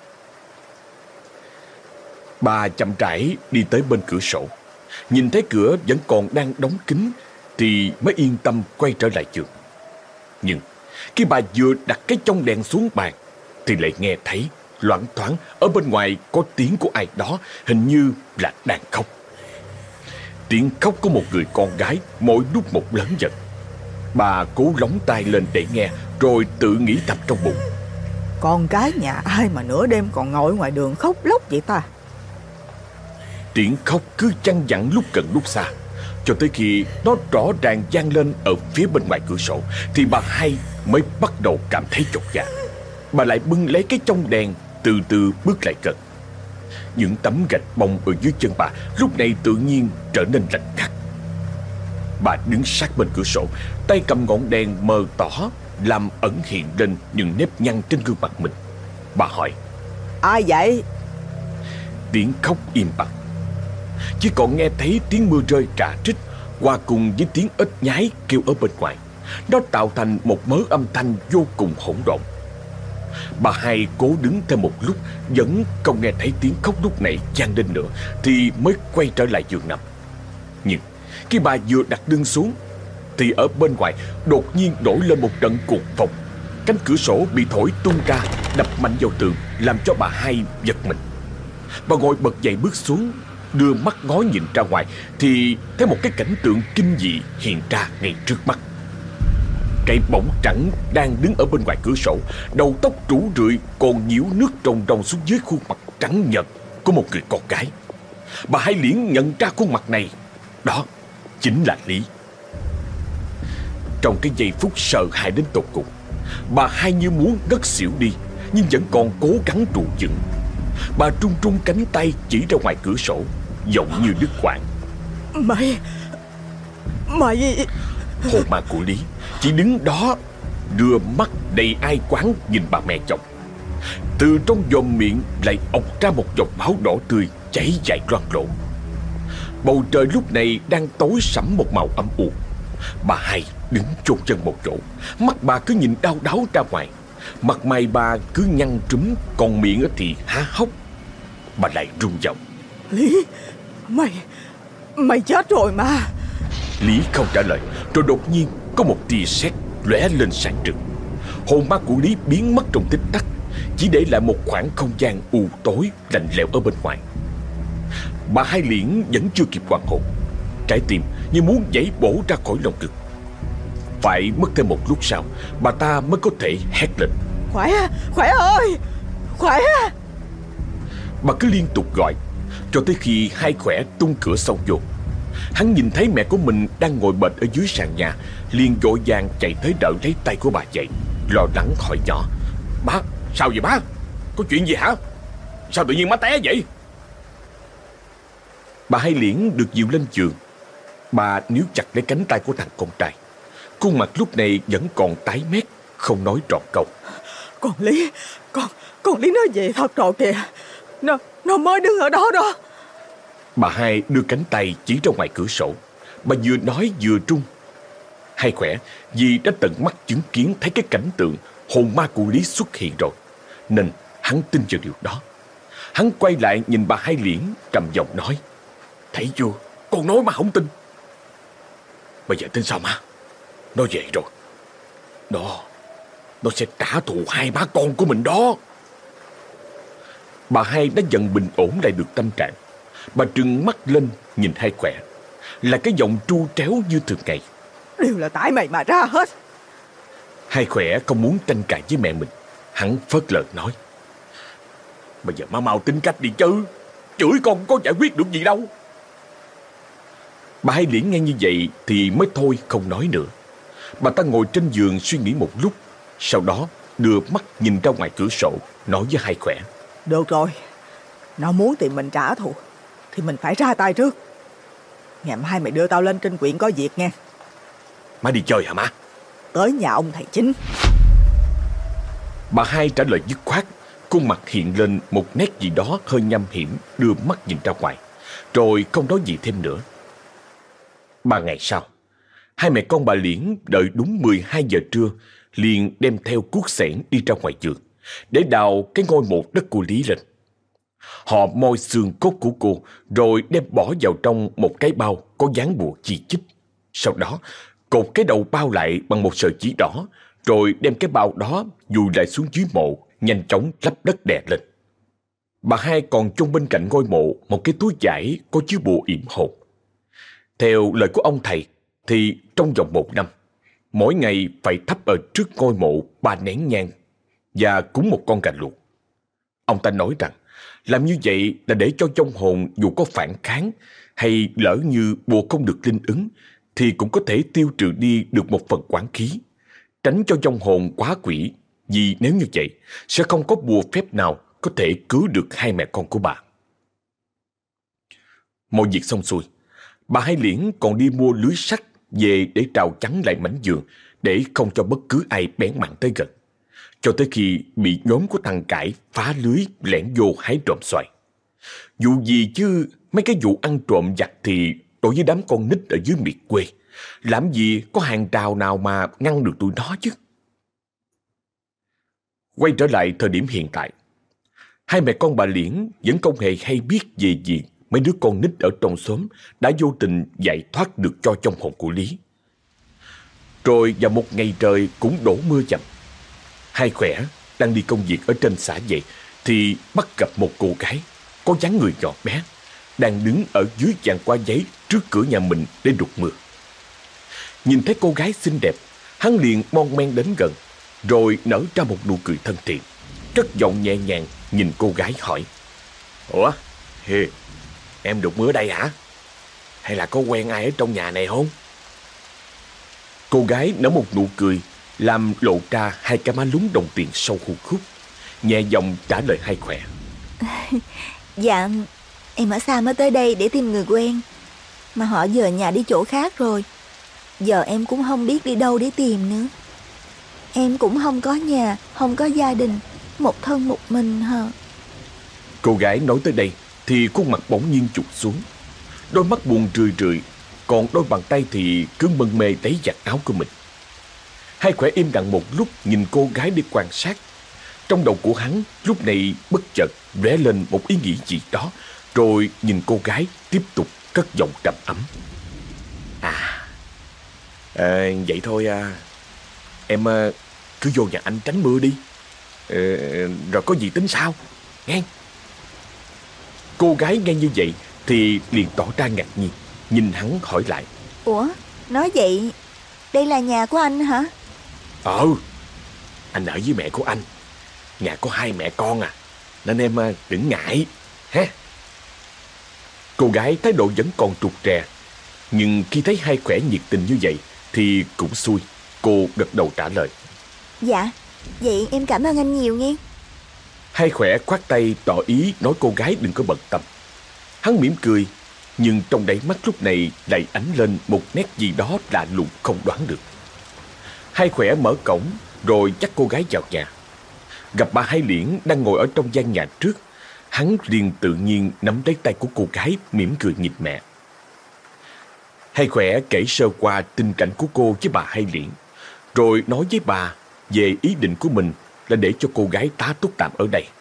Bà chậm rãi đi tới bên cửa sổ, nhìn thấy cửa vẫn còn đang đóng kín thì mới yên tâm quay trở lại giường. Nhưng khi bà vừa đặt cái chông đèn xuống bàn thì lại nghe thấy loảng thoáng ở bên ngoài có tiếng của ai đó, hình như là đang khóc. Tiếng khóc của một người con gái mỗi lúc một lớn dần. Bà cố lóng tai lên để nghe, rồi tự nghĩ thầm trong bụng: con cái nhà ai mà nửa đêm còn ngồi ngoài đường khóc lóc vậy ta? Tiếng khóc cứ chăn dặn lúc gần lúc xa, cho tới khi nó rõ ràng vang lên ở phía bên ngoài cửa sổ thì bà Hai mới bắt đầu cảm thấy chột dạ. Bà lại bưng lấy cái chông đèn, từ từ bước lại gần. Những tấm gạch bông ở dưới chân bà lúc này tự nhiên trở nên lạnh ngắt. Bà đứng sát bên cửa sổ, tay cầm ngọn đèn mờ tỏ làm ẩn hiện lên những nếp nhăn trên gương mặt mình. Bà hỏi: ai vậy? Tiếng khóc im bặt, chỉ còn nghe thấy tiếng mưa rơi rả rích hòa cùng với tiếng ếch nhái kêu ở bên ngoài. Nó tạo thành một mớ âm thanh vô cùng hỗn độn. Bà Hai cố đứng thêm một lúc vẫn không nghe thấy tiếng khóc lúc nãy vang lên nữa thì mới quay trở lại giường nằm. Nhưng khi bà vừa đặt lưng xuống thì ở bên ngoài đột nhiên nổi lên một trận cuồng phong. Cánh cửa sổ bị thổi tung ra, đập mạnh vào tường, làm cho bà Hai giật mình. Bà ngồi bật dậy bước xuống, đưa mắt ngó nhìn ra ngoài thì thấy một cái cảnh tượng kinh dị hiện ra ngay trước mắt. Cái bóng trắng đang đứng ở bên ngoài cửa sổ, đầu tóc rủ rượi còn nhiễu nước ròng ròng xuống dưới khuôn mặt trắng nhợt của một người con gái. Bà Hai liền nhận ra khuôn mặt này, đó chính là Lý. Trong cái giây phút sợ hãi đến tột cùng, bà Hai như muốn ngất xỉu đi, nhưng vẫn còn cố gắng trụ vững. Bà trung trung cánh tay chỉ ra ngoài cửa sổ, giọng như đứt quãng: Mày Mày Hồn ma của Lý chỉ đứng đó, đưa mắt đầy ai quán nhìn bà mẹ chồng. Từ trong vòm miệng lại ọc ra một giọt máu đỏ tươi chảy dài loang lổ. Bầu trời lúc này đang tối sẫm một màu âm u. Bà Hai đứng chôn chân một chỗ, mắt bà cứ nhìn đau đáu ra ngoài. Mặt mày bà cứ nhăn trúm, còn miệng thì há hốc. Bà lại run giọng: Lý, mày Mày chết rồi mà. Lý không trả lời, rồi đột nhiên có một tia sét lóe lên sáng rực. Hồn ma của Lý biến mất trong tích tắc, chỉ để lại một khoảng không gian u tối lạnh lẽo ở bên ngoài. Bà Hai Liễn vẫn chưa kịp hoàn hồn, trái tim như muốn giãy bổ ra khỏi lồng ngực. Phải mất thêm một lúc sau, bà ta mới có thể hét lên: Khỏe, Khỏe ơi, Khỏe. Bà cứ liên tục gọi cho tới khi Hai Khỏe tung cửa xông vô. Hắn nhìn thấy mẹ của mình đang ngồi bệt ở dưới sàn nhà, liền vội vàng chạy tới đỡ lấy tay của bà dậy, lo lắng hỏi nhỏ: Bá, sao vậy bá? Có chuyện gì hả? Sao tự nhiên má té vậy? Bà Hai Liễn được dìu lên giường. Bà níu chặt lấy cánh tay của thằng con trai. Khuôn mặt lúc này vẫn còn tái mét, không nói trọn câu. Con Lý, con, con Lý nói vậy thật rồi kìa. Nó, nó mới đứng ở đó đó. Bà Hai đưa cánh tay chỉ ra ngoài cửa sổ. Bà vừa nói vừa trung. Hai Khỏe vì đã tận mắt chứng kiến thấy cái cảnh tượng hồn ma của Lý xuất hiện rồi, nên hắn tin vào điều đó. Hắn quay lại nhìn bà Hai Liễn, trầm giọng nói: Thấy chưa, con nói mà không tin. Bây giờ tin sao mà? Nó về rồi. Nó Nó sẽ trả thù hai má con của mình đó. Bà Hai đã dần bình ổn lại được tâm trạng. Bà trừng mắt lên nhìn Hai Khỏe, là cái giọng tru tréo như thường ngày: Đều là tại mày mà ra hết. Hai Khỏe không muốn tranh cãi với mẹ mình. Hắn phớt lờ nói: Bây giờ má mau tính cách đi chứ, chửi con có giải quyết được gì đâu. Bà Hai Liễn nghe như vậy thì mới thôi không nói nữa. Bà ta ngồi trên giường suy nghĩ một lúc, sau đó đưa mắt nhìn ra ngoài cửa sổ, nói với Hai Khỏe. Được rồi, nó muốn tìm mình trả thù thì mình phải ra tay trước. Ngày mai mày đưa tao lên trên quyện có việc nghe. Má đi chơi hả má? Tới nhà ông thầy chính. Bà Hai trả lời dứt khoát, khuôn mặt hiện lên một nét gì đó hơi nham hiểm, đưa mắt nhìn ra ngoài, rồi không nói gì thêm nữa. Ba ngày sau, hai mẹ con bà Liễn đợi đúng mười hai giờ trưa, liền đem theo cuốc xẻng đi ra ngoài vườn để đào cái ngôi mộ đất của Lý lên. Họ moi xương cốt của cô rồi đem bỏ vào trong một cái bao có dán bùa chi chít. Sau đó cột cái đầu bao lại bằng một sợi chỉ đỏ, rồi đem cái bao đó vùi lại xuống dưới mộ, nhanh chóng lấp đất đè lên. Bà Hai còn chôn bên cạnh ngôi mộ một cái túi vải có chứa bùa yểm hồn. Theo lời của ông thầy thì trong vòng một năm, mỗi ngày phải thắp ở trước ngôi mộ ba nén nhang và cúng một con gà luộc. Ông ta nói rằng làm như vậy là để cho vong hồn dù có phản kháng hay lỡ như bùa không được linh ứng thì cũng có thể tiêu trừ đi được một phần oán khí, tránh cho vong hồn quá quỷ, vì nếu như vậy sẽ không có bùa phép nào có thể cứu được hai mẹ con của bà. Mọi việc xong xuôi, bà Hai Liễn còn đi mua lưới sắt về để rào chắn lại mảnh vườn, để không cho bất cứ ai bén mảng tới gần, cho tới khi bị nhóm của thằng Cải phá lưới lẻn vô hái trộm xoài. Dù gì chứ mấy cái vụ ăn trộm vặt thì đối với đám con nít ở dưới miệt quê, làm gì có hàng rào nào mà ngăn được tụi nó chứ. Quay trở lại thời điểm hiện tại, hai mẹ con bà Liễn vẫn không hề hay biết về việc mấy đứa con nít ở trong xóm đã vô tình giải thoát được cho trong hồn của Lý. Rồi vào một ngày trời cũng đổ mưa chậm, Hai Khỏe đang đi công việc ở trên xã về thì bắt gặp một cô gái có dáng người nhỏ bé đang đứng ở dưới giàn qua giấy trước cửa nhà mình để đục mưa. Nhìn thấy cô gái xinh đẹp, hắn liền mon men đến gần, rồi nở ra một nụ cười thân thiện, cất giọng nhẹ nhàng nhìn cô gái hỏi: Ủa, Hì, em đục mưa đây hả? Hay là có quen ai ở trong nhà này không? Cô gái nở một nụ cười làm lộ ra hai cái má lúm đồng tiền sâu hun hút, nhẹ giọng trả lời Hai Khỏe: Dạ, em ở xa mới tới đây để tìm người quen, mà họ dời nhà đi chỗ khác rồi. Giờ em cũng không biết đi đâu để tìm nữa. Em cũng không có nhà, không có gia đình, một thân một mình hả? Cô gái nói tới đây thì khuôn mặt bỗng nhiên trụt xuống, đôi mắt buồn rười rượi, còn đôi bàn tay thì cứ mân mê lấy giặt áo của mình. Hai Khỏe im lặng một lúc nhìn cô gái để quan sát. Trong đầu của hắn lúc này bất chợt lóe lên một ý nghĩ gì đó, rồi nhìn cô gái tiếp tục cất giọng trầm ấm: À, à vậy thôi à, em à, cứ vô nhà anh tránh mưa đi, à, rồi có gì tính sao, nghe. Cô gái nghe như vậy thì liền tỏ ra ngạc nhiên, nhìn hắn hỏi lại: Ủa, nói vậy đây là nhà của anh hả? Ờ, anh ở với mẹ của anh, nhà có hai mẹ con à, nên em đừng ngại ha. Cô gái thái độ vẫn còn trục trè, nhưng khi thấy Hai Khỏe nhiệt tình như vậy thì cũng xui, cô gật đầu trả lời: Dạ, vậy em cảm ơn anh nhiều nghe. Hai Khỏe khoát tay tỏ ý nói cô gái đừng có bận tâm. Hắn mỉm cười, nhưng trong đáy mắt lúc này lại ánh lên một nét gì đó lạ lùng không đoán được. Hai Khỏe mở cổng rồi dắt cô gái vào nhà. Gặp bà Hai Liễn đang ngồi ở trong gian nhà trước, hắn liền tự nhiên nắm lấy tay của cô gái, mỉm cười nhìn mẹ. Hai Khỏe kể sơ qua tình cảnh của cô với bà Hai Liễn, rồi nói với bà về ý định của mình là để cho cô gái tá túc tạm ở đây.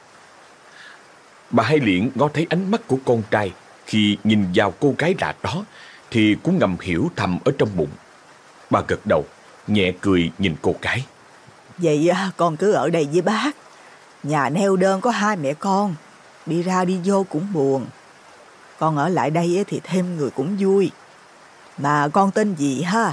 Bà Hai Liễn ngó thấy ánh mắt của con trai khi nhìn vào cô gái lạ đó thì cũng ngầm hiểu thầm ở trong bụng. Bà gật đầu, nhẹ cười nhìn cô gái: Vậy con cứ ở đây với bác. Nhà neo đơn có hai mẹ con, đi ra đi vô cũng buồn. Con ở lại đây thì thêm người cũng vui. Mà con tên gì ha?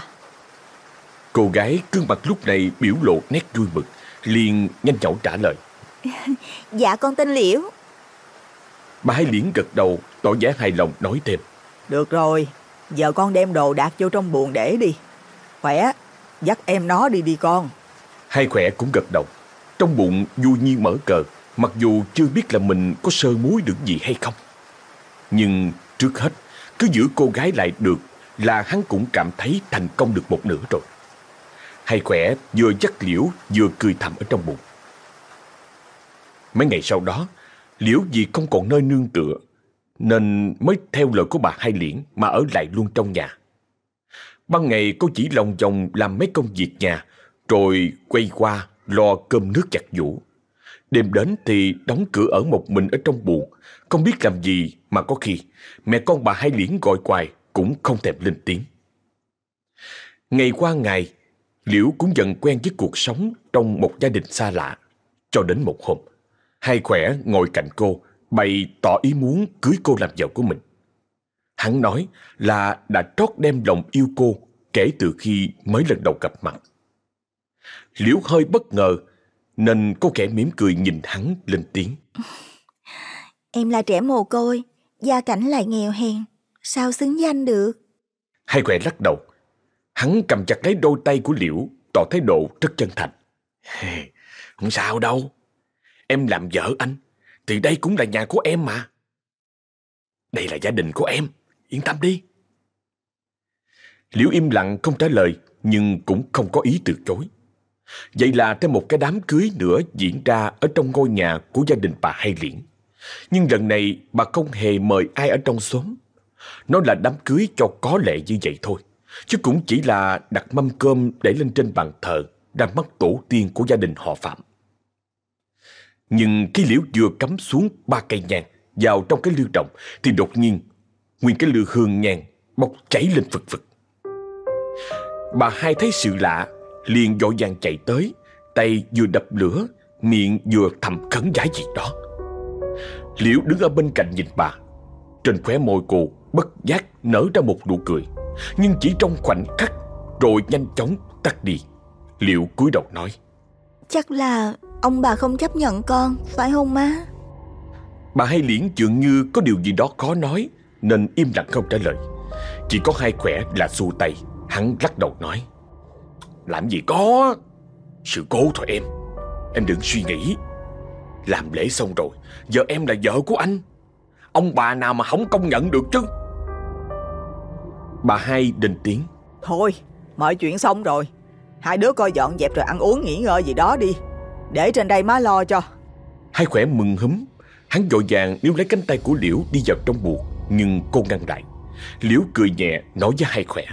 Cô gái gương mặt lúc này biểu lộ nét vui mừng, liền nhanh nhảu trả lời: Dạ con tên Liễu. Bà Hai Liễn gật đầu tỏ vẻ hài lòng nói thêm: Được rồi, Giờ con đem đồ đạc vô trong buồng để đi. Khỏe, dắt em nó đi đi con. Hai Khỏe cũng gật đầu. Trong bụng vui nhiên mở cờ, mặc dù chưa biết là mình có sơ muối được gì hay không. Nhưng trước hết, cứ giữ cô gái lại được là hắn cũng cảm thấy thành công được một nửa rồi. Hai Khỏe vừa dắt Liễu vừa cười thầm ở trong bụng. Mấy ngày sau đó, Liễu vì không còn nơi nương tựa nên mới theo lời của bà Hai Liễn mà ở lại luôn trong nhà. Ban ngày cô chỉ lòng vòng làm mấy công việc nhà, rồi quay qua lo cơm nước giặt giũ. Đêm đến thì đóng cửa ở một mình ở trong buồng, không biết làm gì mà có khi mẹ con bà Hai Liễn gọi hoài cũng không thèm lên tiếng. Ngày qua ngày, Liễu cũng dần quen với cuộc sống trong một gia đình xa lạ. Cho đến một hôm, Hai Khỏe ngồi cạnh cô, bày tỏ ý muốn cưới cô làm vợ của mình. Hắn nói là đã trót đem lòng yêu cô kể từ khi mới lần đầu gặp mặt. Liễu hơi bất ngờ nên cô khẽ mỉm cười nhìn hắn lên tiếng. Em là trẻ mồ côi, gia cảnh lại nghèo hèn, sao xứng danh được? Hai Khỏe lắc đầu. Hắn cầm chặt lấy đôi tay của Liễu, tỏ thái độ rất chân thành. Không sao đâu, em làm vợ anh thì đây cũng là nhà của em mà. Đây là gia đình của em, yên tâm đi. Liễu im lặng không trả lời, nhưng cũng không có ý từ chối. Vậy là thêm một cái đám cưới nữa diễn ra ở trong ngôi nhà của gia đình bà Hai Liễn. Nhưng lần này bà không hề mời ai ở trong xóm. Nó là đám cưới cho có lệ như vậy thôi, chứ cũng chỉ là đặt mâm cơm để lên trên bàn thờ ra mắt tổ tiên của gia đình họ Phạm. Nhưng khi Liễu vừa cắm xuống ba cây nhang vào trong cái lư đồng thì đột nhiên nguyên cái lư hương nhang bốc cháy lên phực phực. Bà Hai thấy sự lạ liền vội vàng chạy tới, tay vừa đập lửa, miệng vừa thầm khấn vái gì đó. Liễu đứng ở bên cạnh nhìn bà. Trên khóe môi cô bất giác nở ra một nụ cười, nhưng chỉ trong khoảnh khắc rồi nhanh chóng tắt đi. Liễu cúi đầu nói: Chắc là ông bà không chấp nhận con, phải không má? Bà Hai Liễn dường như có điều gì đó khó nói nên im lặng không trả lời. Chỉ có Hai Khỏe là xua tay. Hắn lắc đầu nói: Làm gì có, sự cố thôi em. Em đừng suy nghĩ. Làm lễ xong rồi, giờ em là vợ của anh, ông bà nào mà không công nhận được chứ. Bà Hai lên tiếng: Thôi, mọi chuyện xong rồi, hai đứa coi dọn dẹp rồi ăn uống nghỉ ngơi gì đó đi, để trên đây má lo cho. Hai Khỏe mừng húm. Hắn vội vàng níu lấy cánh tay của Liễu đi vào trong buồng, nhưng cô ngăn lại. Liễu cười nhẹ nói với Hai Khỏe: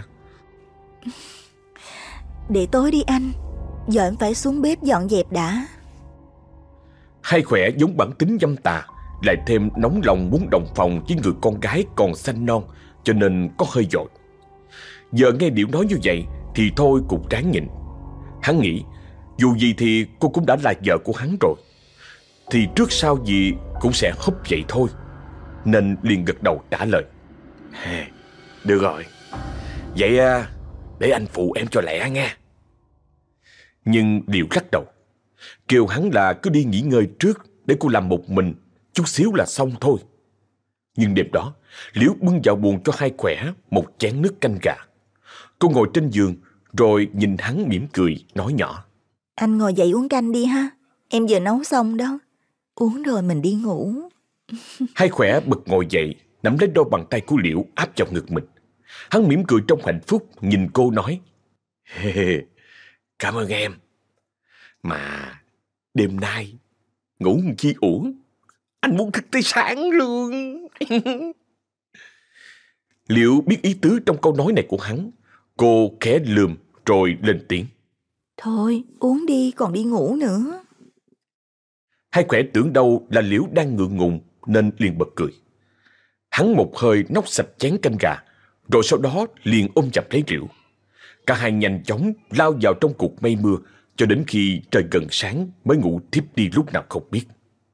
Để tối đi anh, giờ em phải xuống bếp dọn dẹp đã. Hai Khỏe giống bản tính dâm tà, lại thêm nóng lòng muốn đồng phòng với người con gái còn xanh non, cho nên có hơi dội. Giờ nghe Liễu nói như vậy thì thôi cũng ráng nhịn. Hắn nghĩ dù gì thì cô cũng đã là vợ của hắn rồi, thì trước sau gì cũng sẽ húp vậy thôi, nên liền gật đầu trả lời: Được rồi, vậy để anh phụ em cho lẹ nghe. Nhưng Liễu lắc đầu, kêu hắn là cứ đi nghỉ ngơi trước, để cô làm một mình, chút xíu là xong thôi. Nhưng đêm đó, Liễu bưng vào buồng cho Hai Khỏe một chén nước canh gà. Cô ngồi trên giường, rồi nhìn hắn mỉm cười, nói nhỏ: Anh ngồi dậy uống canh đi ha, em vừa nấu xong đó. Uống rồi mình đi ngủ. Hai Khỏe bật ngồi dậy, nắm lấy đôi bàn tay của Liễu áp vào ngực mình. Hắn mỉm cười trong hạnh phúc, nhìn cô nói: Cảm ơn em. Mà đêm nay ngủ chi uổng, anh muốn thức tới sáng luôn. Liễu biết ý tứ trong câu nói này của hắn. Cô khẽ lườm rồi lên tiếng: Thôi uống đi, còn đi ngủ nữa. Hai Khỏe tưởng đâu là Liễu đang ngượng ngùng nên liền bật cười. Hắn một hơi nốc sạch chén canh gà, rồi sau đó liền ôm chặt lấy Liễu. Cả hai nhanh chóng lao vào trong cuộc mây mưa, cho đến khi trời gần sáng mới ngủ thiếp đi lúc nào không biết.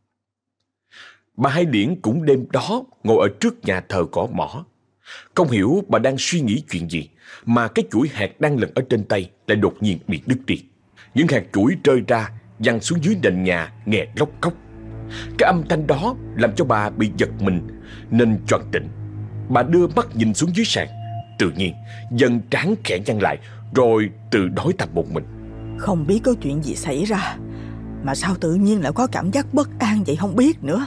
Bà Hai Liễn cũng đêm đó ngồi ở trước nhà thờ cỏ mỏ. Không hiểu bà đang suy nghĩ chuyện gì mà cái chuỗi hạt đang lần ở trên tay lại đột nhiên bị đứt đi. Những hạt chuỗi rơi ra văng xuống dưới nền nhà nghe lóc cóc. Cái âm thanh đó làm cho bà bị giật mình nên choàng tỉnh. Bà đưa mắt nhìn xuống dưới sàn Tự nhiên dân trán khẽ nhăn lại, rồi tự nói thầm một mình. Không biết có chuyện gì xảy ra, mà sao tự nhiên lại có cảm giác bất an vậy không biết nữa.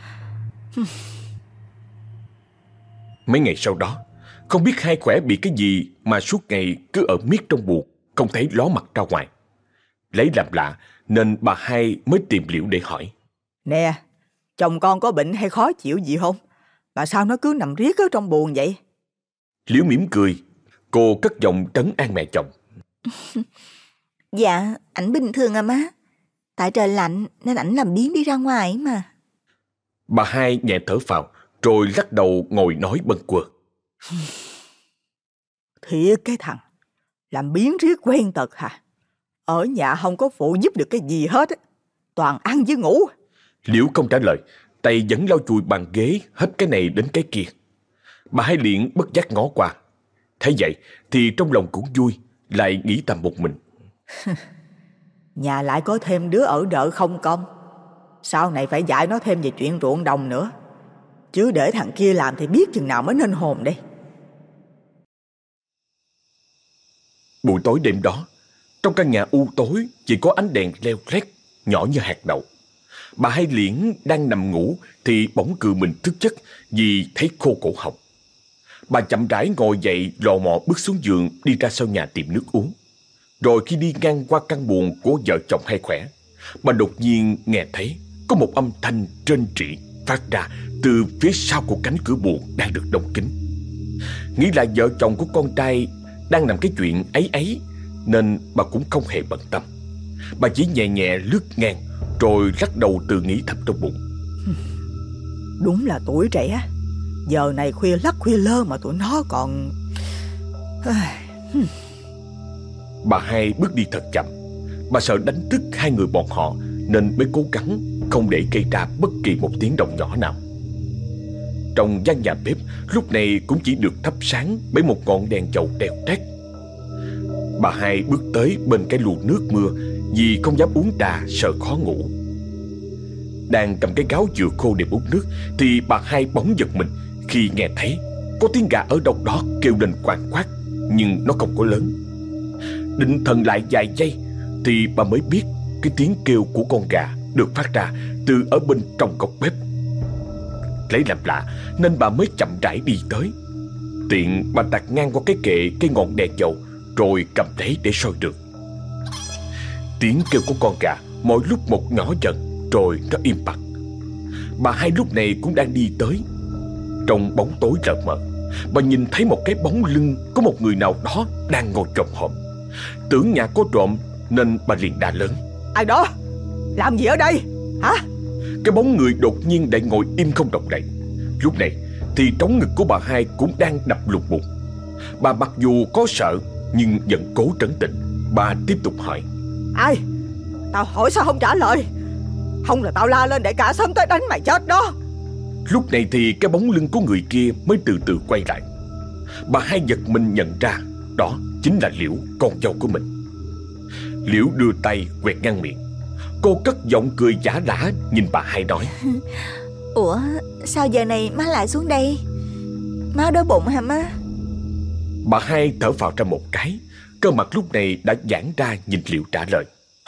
Mấy ngày sau đó, không biết hai khỏe bị cái gì mà suốt ngày cứ ở miết trong buồng, không thấy ló mặt ra ngoài. Lấy làm lạ nên bà hai mới tìm Liễu để hỏi. Nè, chồng con có bệnh hay khó chịu gì không? Mà sao nó cứ nằm riết ở trong buồng vậy? Liễu mỉm cười, cô cất giọng trấn an mẹ chồng. Dạ, ảnh bình thường à má. Tại trời lạnh nên ảnh làm biếng đi ra ngoài mà. Bà hai nhẹ thở phào, rồi lắc đầu ngồi nói bâng quơ. Thiệt cái thằng, làm biếng riết quen tật hả? Ở nhà không có phụ giúp được cái gì hết, toàn ăn với ngủ. Liễu không trả lời, tay vẫn lau chùi bàn ghế hết cái này đến cái kia. Bà hai liền bất giác ngó qua. Thấy vậy thì trong lòng cũng vui, lại nghĩ thầm một mình. Nhà lại có thêm đứa ở đợ không công, sau này phải dạy nó thêm về chuyện ruộng đồng nữa. Chứ để thằng kia làm thì biết chừng nào mới nên hồn đây. Buổi tối đêm đó, trong căn nhà u tối chỉ có ánh đèn leo lét nhỏ như hạt đậu. Bà hai Liễn đang nằm ngủ thì bỗng cừ mình thức giấc vì thấy khô cổ họng. Bà chậm rãi ngồi dậy, lò mò bước xuống giường đi ra sau nhà tìm nước uống. Rồi khi đi ngang qua căn buồng của vợ chồng hai khỏe, bà đột nhiên nghe thấy có một âm thanh rên rỉ phát ra từ phía sau của cánh cửa buồng đang được đóng kín. Nghĩ là vợ chồng của con trai đang làm cái chuyện ấy ấy, nên bà cũng không hề bận tâm. Bà chỉ nhẹ nhẹ lướt ngang, rồi lắc đầu tự nghĩ thầm trong bụng. Đúng là tuổi trẻ, giờ này khuya lắc khuya lơ mà tụi nó còn... Bà hai bước đi thật chậm. Bà sợ đánh thức hai người bọn họ nên mới cố gắng không để gây ra bất kỳ một tiếng động nhỏ nào. Trong gian nhà bếp lúc này cũng chỉ được thắp sáng bởi một ngọn đèn dầu đèo trét. Bà hai bước tới bên cái lu nước mưa vì không dám uống trà, sợ khó ngủ. Đang cầm cái gáo dừa khô để uống nước thì bà hai bỗng giật mình khi nghe thấy có tiếng gà ở đâu đó kêu lên quằn quát, nhưng nó không có lớn. Định thần lại vài giây thì bà mới biết cái tiếng kêu của con gà được phát ra từ ở bên trong góc bếp. Lấy làm lạ nên bà mới chậm rãi đi tới. Tiện bà đặt ngang qua cái kệ cái ngọn đèn dầu, rồi cầm lấy để soi đường. Tiếng kêu của con gà mỗi lúc một nhỏ dần, rồi nó im bặt. Bà hai lúc này cũng đang đi tới. Trong bóng tối lờ mờ, bà nhìn thấy một cái bóng lưng có một người nào đó đang ngồi chồm hổm. Tưởng nhà có trộm nên bà liền đà lớn. Ai đó? Làm gì ở đây? Hả? Cái bóng người đột nhiên lại ngồi im không động đậy. Lúc này thì trống ngực của bà hai cũng đang đập lục bục. Bà mặc dù có sợ nhưng vẫn cố trấn tĩnh. Bà tiếp tục hỏi. Ai? Tao hỏi sao không trả lời? Không là tao la lên để cả xóm tới đánh mày chết đó. Lúc này thì cái bóng lưng của người kia mới từ từ quay lại. Bà hai giật mình nhận ra đó chính là Liễu, con dâu của mình. Liễu đưa tay quẹt ngang miệng. Cô cất giọng cười giả lả nhìn bà hai nói. Ủa, sao giờ này má lại xuống đây? Má đói bụng hả má? Bà hai thở phào ra một cái. Cơ mặt lúc này đã giãn ra nhìn Liễu trả lời.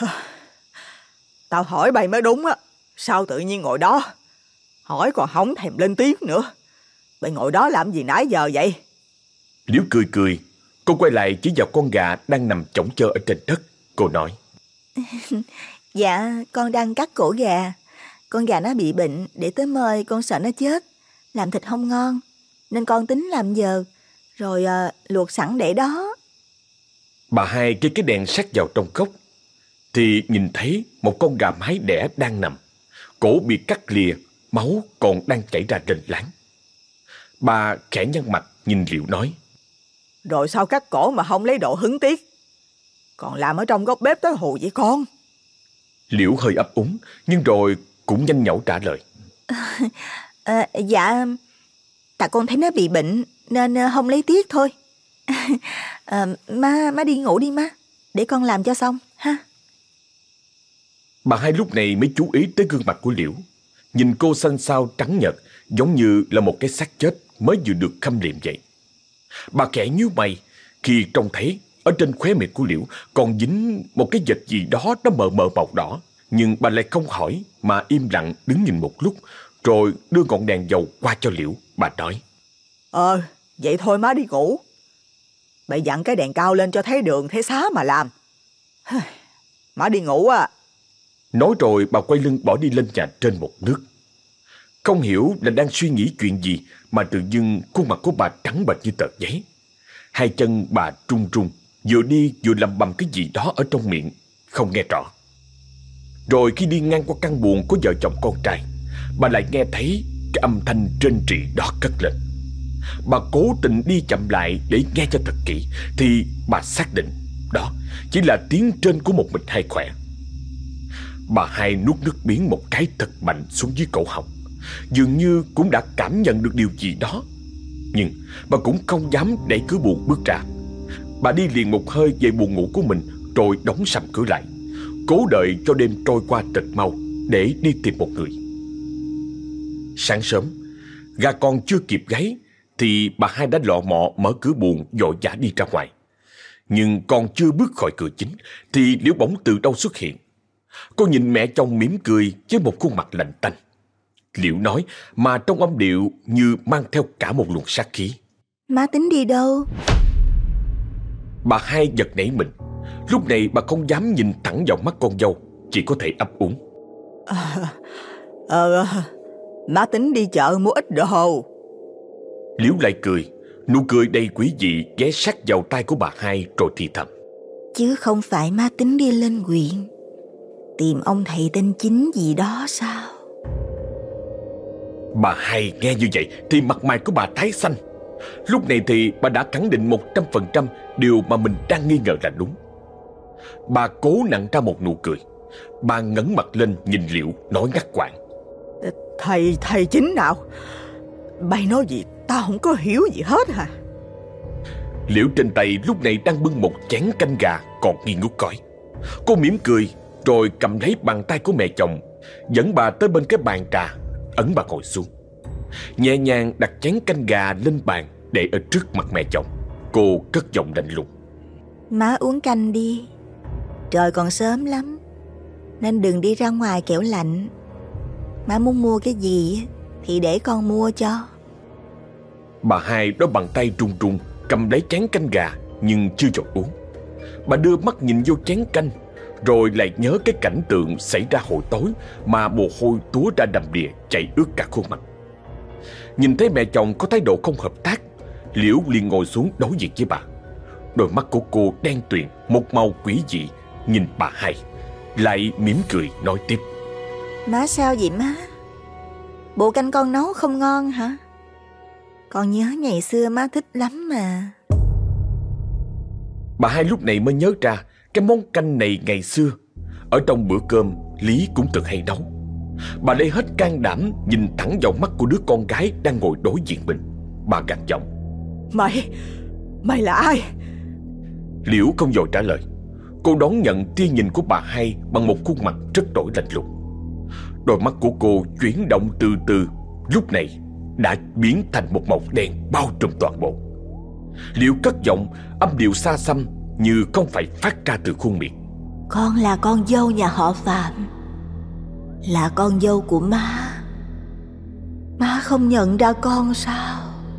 Tao hỏi bày mới đúng á. Sao tự nhiên ngồi đó? Hỏi còn không thèm lên tiếng nữa. Bày ngồi đó làm gì nãy giờ vậy? Liễu cười cười. Cô quay lại chỉ vào con gà đang nằm chõng chơ ở trên đất. Cô nói. Dạ, con đang cắt cổ gà. Con gà nó bị bệnh, để tới mời con sợ nó chết. Làm thịt không ngon, nên con tính làm giờ, rồi à, luộc sẵn để đó. Bà hai kê cái đèn sát vào trong góc thì nhìn thấy một con gà mái đẻ đang nằm. Cổ bị cắt lìa, máu còn đang chảy ra rền láng. Bà khẽ nhăn mặt nhìn Liễu nói. Rồi sao cắt cổ mà không lấy độ hứng tiếc? Còn làm ở trong góc bếp tới hù vậy con? Liễu hơi ấp úng, nhưng rồi cũng nhanh nhảu trả lời. À, dạ, tại con thấy nó bị bệnh nên không lấy tiếc thôi. À, má, má đi ngủ đi má, để con làm cho xong ha. Bà hai lúc này mới chú ý tới gương mặt của Liễu. Nhìn cô xanh xao trắng nhợt, giống như là một cái xác chết mới vừa được khâm liệm vậy. Bà khẽ nhíu mày khi trông thấy ở trên khóe miệng của Liễu còn dính một cái vật gì đó nó mờ mờ màu đỏ. Nhưng bà lại không hỏi mà im lặng đứng nhìn một lúc, rồi đưa ngọn đèn dầu qua cho Liễu. Bà nói: Ờ, vậy thôi má đi ngủ. Bà dặn cái đèn cao lên cho thấy đường thấy xá mà làm. Má đi ngủ à. Nói rồi bà quay lưng bỏ đi lên nhà trên một nước. Không hiểu là đang suy nghĩ chuyện gì mà tự dưng khuôn mặt của bà trắng bệch như tờ giấy. Hai chân bà run run, vừa đi vừa lẩm bẩm cái gì đó ở trong miệng, không nghe rõ. Rồi khi đi ngang qua căn buồng của vợ chồng con trai, bà lại nghe thấy cái âm thanh rên rỉ đó cất lên. Bà cố tình đi chậm lại để nghe cho thật kỹ, thì bà xác định đó chỉ là tiếng rên của một mình Hai Khỏe. Bà Hai nuốt nước miếng một cái thật mạnh xuống dưới cổ họng, dường như cũng đã cảm nhận được điều gì đó. Nhưng bà cũng không dám đẩy cửa buồng bước ra. Bà đi liền một hơi về buồng ngủ của mình, rồi đóng sầm cửa lại, cố đợi cho đêm trôi qua thật mau để đi tìm một người. Sáng sớm, gà con chưa kịp gáy thì bà Hai đã lọ mọ mở cửa buồng vội vã đi ra ngoài. Nhưng còn chưa bước khỏi cửa chính thì Liễu bỗng từ đâu xuất hiện. Cô nhìn mẹ chồng mỉm cười với một khuôn mặt lạnh tanh. Liễu nói mà trong âm điệu như mang theo cả một luồng sát khí: Má tính đi đâu? Bà Hai giật nảy mình. Lúc này bà không dám nhìn thẳng vào mắt con dâu, chỉ có thể ấp úng: Ờ, ờ, má tính đi chợ mua ít đồ. Liễu lại cười, nụ cười đầy quỷ dị ghé sát vào tai của bà Hai rồi thì thầm: Chứ không phải má tính đi lên huyện tìm ông thầy tên Chính gì đó sao? Bà Hai nghe như vậy thì mặt mày của bà tái xanh. Lúc này thì bà đã khẳng định một trăm phần trăm điều mà mình đang nghi ngờ là đúng. Bà cố nặn ra một nụ cười. Bà ngẩng mặt lên nhìn Liễu nói ngắt quãng: Thầy, thầy Chính nào? Bày nói gì tao không có hiểu gì hết hả? Liễu trên tay lúc này đang bưng một chén canh gà còn nghi ngút khói. Cô mỉm cười rồi cầm lấy bàn tay của mẹ chồng, dẫn bà tới bên cái bàn trà, ấn bà ngồi xuống, nhẹ nhàng đặt chén canh gà lên bàn để ở trước mặt mẹ chồng. Cô cất giọng lạnh lùng: Má uống canh đi, trời còn sớm lắm nên đừng đi ra ngoài kẻo lạnh. Má muốn mua cái gì thì để con mua cho. Bà Hai đó bằng tay run run cầm lấy chén canh gà nhưng chưa chọt uống. Bà đưa mắt nhìn vô chén canh, rồi lại nhớ cái cảnh tượng xảy ra hồi tối mà mồ hôi túa ra đầm đìa chảy ướt cả khuôn mặt. Nhìn thấy mẹ chồng có thái độ không hợp tác, Liễu liền ngồi xuống đối diện với bà. Đôi mắt của cô đen tuyền, một màu quỷ dị nhìn bà Hai, lại mỉm cười nói tiếp: Má sao vậy má? Bộ canh con nấu không ngon hả? Con nhớ ngày xưa má thích lắm mà. Bà Hai lúc này mới nhớ ra cái món canh này ngày xưa ở trong bữa cơm Lý cũng từng hay nấu. Bà lấy hết can đảm nhìn thẳng vào mắt của đứa con gái đang ngồi đối diện mình. Bà gằn giọng: Mày, mày là ai? Liễu không vội trả lời. Cô đón nhận tia nhìn của bà Hai bằng một khuôn mặt rất đổi lạnh lùng. Đôi mắt của cô chuyển động từ từ, lúc này đã biến thành một màu đen bao trùm toàn bộ. Liễu cất giọng, âm điệu xa xăm như không phải phát ra từ khuôn miệng: Con là con dâu nhà họ Phạm, là con dâu của má. Má không nhận ra con sao?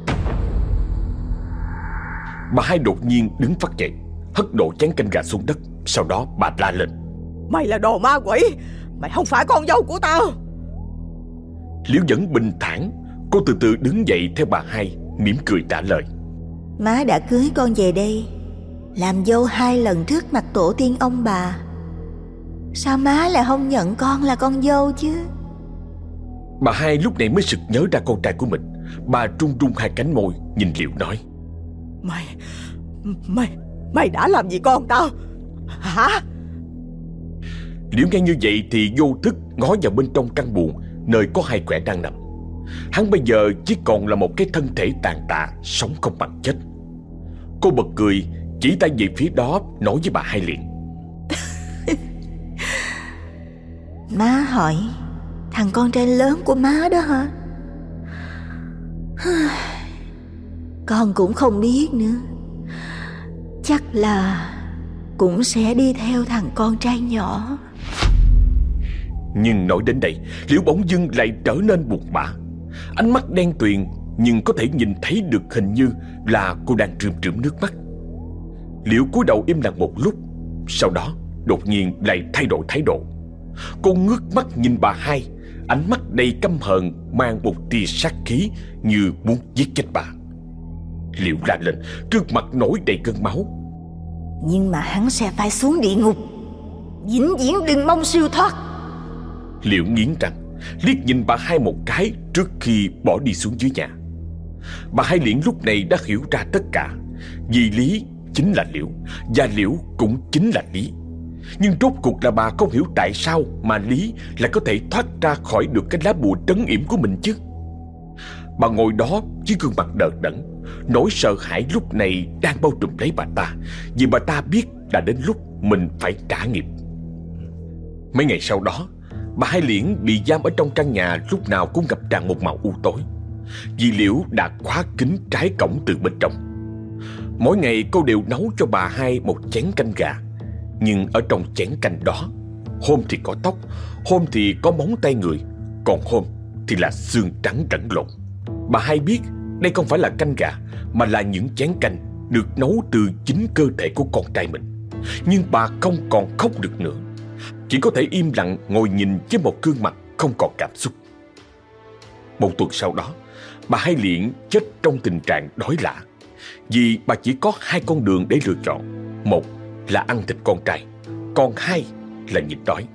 Bà Hai đột nhiên đứng phát dậy, hất đổ chén canh gà xuống đất. Sau đó bà la lên: Mày là đồ ma quỷ, mày không phải con dâu của tao. Liễu vẫn bình thản. Cô từ từ đứng dậy theo bà Hai, mỉm cười trả lời: Má đã cưới con về đây làm dâu hai lần trước mặt tổ tiên ông bà. Sao má lại không nhận con là con dâu chứ? Bà Hai lúc này mới sực nhớ ra con trai của mình. Bà run run hai cánh môi nhìn Liễu nói: Mày, mày, mày đã làm gì con tao hả? Liễu nghe như vậy thì vô thức ngó vào bên trong căn buồng nơi có Hai Khỏe đang nằm. Hắn bây giờ chỉ còn là một cái thân thể tàn tạ, sống không bằng chết. Cô bật cười, chỉ tay về phía đó, nói với bà Hai liền: Má hỏi thằng con trai lớn của má đó hả? Con cũng không biết nữa. Chắc là cũng sẽ đi theo thằng con trai nhỏ. Nhưng nói đến đây, Liễu bỗng dưng lại trở nên buồn bã. Ánh mắt đen tuyền, nhưng có thể nhìn thấy được hình như là cô đang rơm rớm nước mắt. Liễu cúi đầu im lặng một lúc, sau đó đột nhiên lại thay đổi thái độ. Cô ngước mắt nhìn bà hai, ánh mắt đầy căm hờn, mang một tia sát khí như muốn giết chết bà. Liễu la lên, trước mặt nổi đầy cơn máu. Nhưng mà hắn sẽ phải xuống địa ngục, vĩnh viễn đừng mong siêu thoát. Liễu nghiến răng, liếc nhìn bà hai một cái trước khi bỏ đi xuống dưới nhà. Bà hai liền lúc này đã hiểu ra tất cả. Vì Lý chính là Liễu, và Liễu cũng chính là Lý. Nhưng rốt cuộc là bà không hiểu tại sao mà Lý lại có thể thoát ra khỏi được cái lá bùa trấn yểm của mình chứ. Bà ngồi đó với gương mặt đờ đẫn, nỗi sợ hãi lúc này đang bao trùm lấy bà ta, vì bà ta biết đã đến lúc mình phải trả nghiệp. Mấy ngày sau đó, bà Hai Liễn bị giam ở trong căn nhà lúc nào cũng ngập tràn một màu u tối, vì Liễu đã khóa kín trái cổng từ bên trong. Mỗi ngày cô đều nấu cho bà Hai một chén canh gà, nhưng ở trong chén canh đó, hôm thì có tóc, hôm thì có móng tay người, còn hôm thì là xương trắng lẫn lộn. Bà Hai biết đây không phải là canh gà, mà là những chén canh được nấu từ chính cơ thể của con trai mình. Nhưng bà không còn khóc được nữa, chỉ có thể im lặng ngồi nhìn với một gương mặt không còn cảm xúc. Một tuần sau đó, bà Hai Liễn chết trong tình trạng đói lạ, vì bà chỉ có hai con đường để lựa chọn. Một là ăn thịt con trai, còn hai là nhịn đói.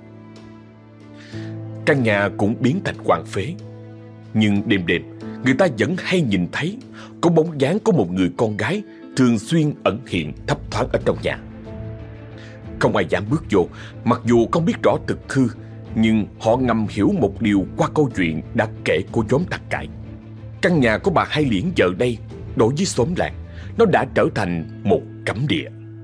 Căn nhà cũng biến thành hoang phế, nhưng đêm đêm người ta vẫn hay nhìn thấy có bóng dáng của một người con gái thường xuyên ẩn hiện thấp thoáng ở trong nhà. Không ai dám bước vô, mặc dù không biết rõ thực hư, nhưng họ ngầm hiểu một điều qua câu chuyện đã kể của nhóm Tặc Cải. Căn nhà của bà Hai Liễn giờ đây, đối với xóm làng, nó đã trở thành một cấm địa.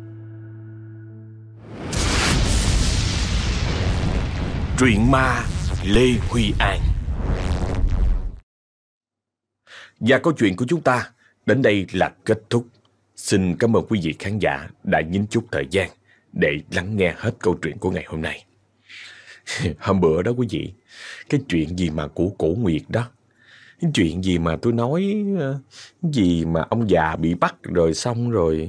Truyện ma Lê Huy An. Và câu chuyện của chúng ta đến đây là kết thúc. Xin cảm ơn quý vị khán giả đã nhín chút thời gian để lắng nghe hết câu chuyện của ngày hôm nay. Hôm bữa đó quý vị, cái chuyện gì mà của Cổ Nguyệt đó, cái chuyện gì mà tôi nói gì mà ông già bị bắt rồi xong rồi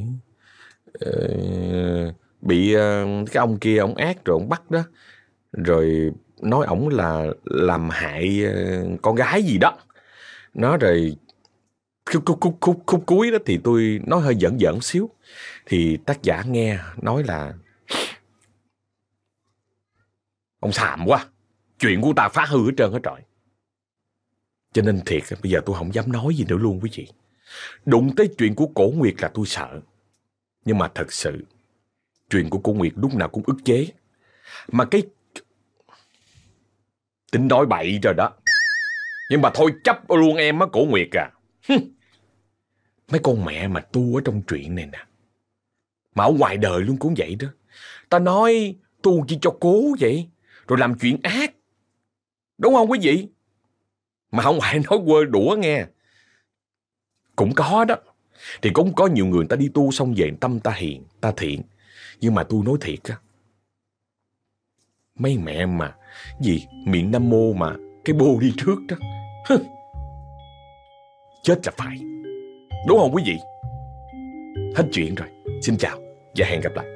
uh, bị uh, cái ông kia ông ác rồi ông bắt đó, rồi nói ổng là làm hại uh, con gái gì đó. Nó rồi khúc, khúc, khúc, khúc, khúc cuối đó thì tôi nói hơi giỡn giỡn xíu, thì tác giả nghe nói là ông xàm quá, chuyện của ta phá hư hết trơn hết trọi. Cho nên thiệt bây giờ tôi không dám nói gì nữa luôn quý vị. Đụng tới chuyện của Cổ Nguyệt là tôi sợ. Nhưng mà thật sự chuyện của Cổ Nguyệt lúc nào cũng ức chế. Mà cái tính nói bậy rồi đó. Nhưng mà thôi chấp luôn em á Cổ Nguyệt à. Mấy con mẹ mà tu ở trong chuyện này nè, mà ở ngoài đời luôn cũng vậy đó. Ta nói tu chỉ cho cố vậy, rồi làm chuyện ác, đúng không quý vị? Mà không phải nói quơ đũa nghe. Cũng có đó. Thì cũng có nhiều người ta đi tu xong về tâm ta hiền, ta thiện. Nhưng mà tôi nói thiệt á, mấy mẹ mà gì miệng Nam Mô mà cái bô đi trước đó, chết là phải. Đúng không quý vị? Hết chuyện rồi. Xin chào và hẹn gặp lại.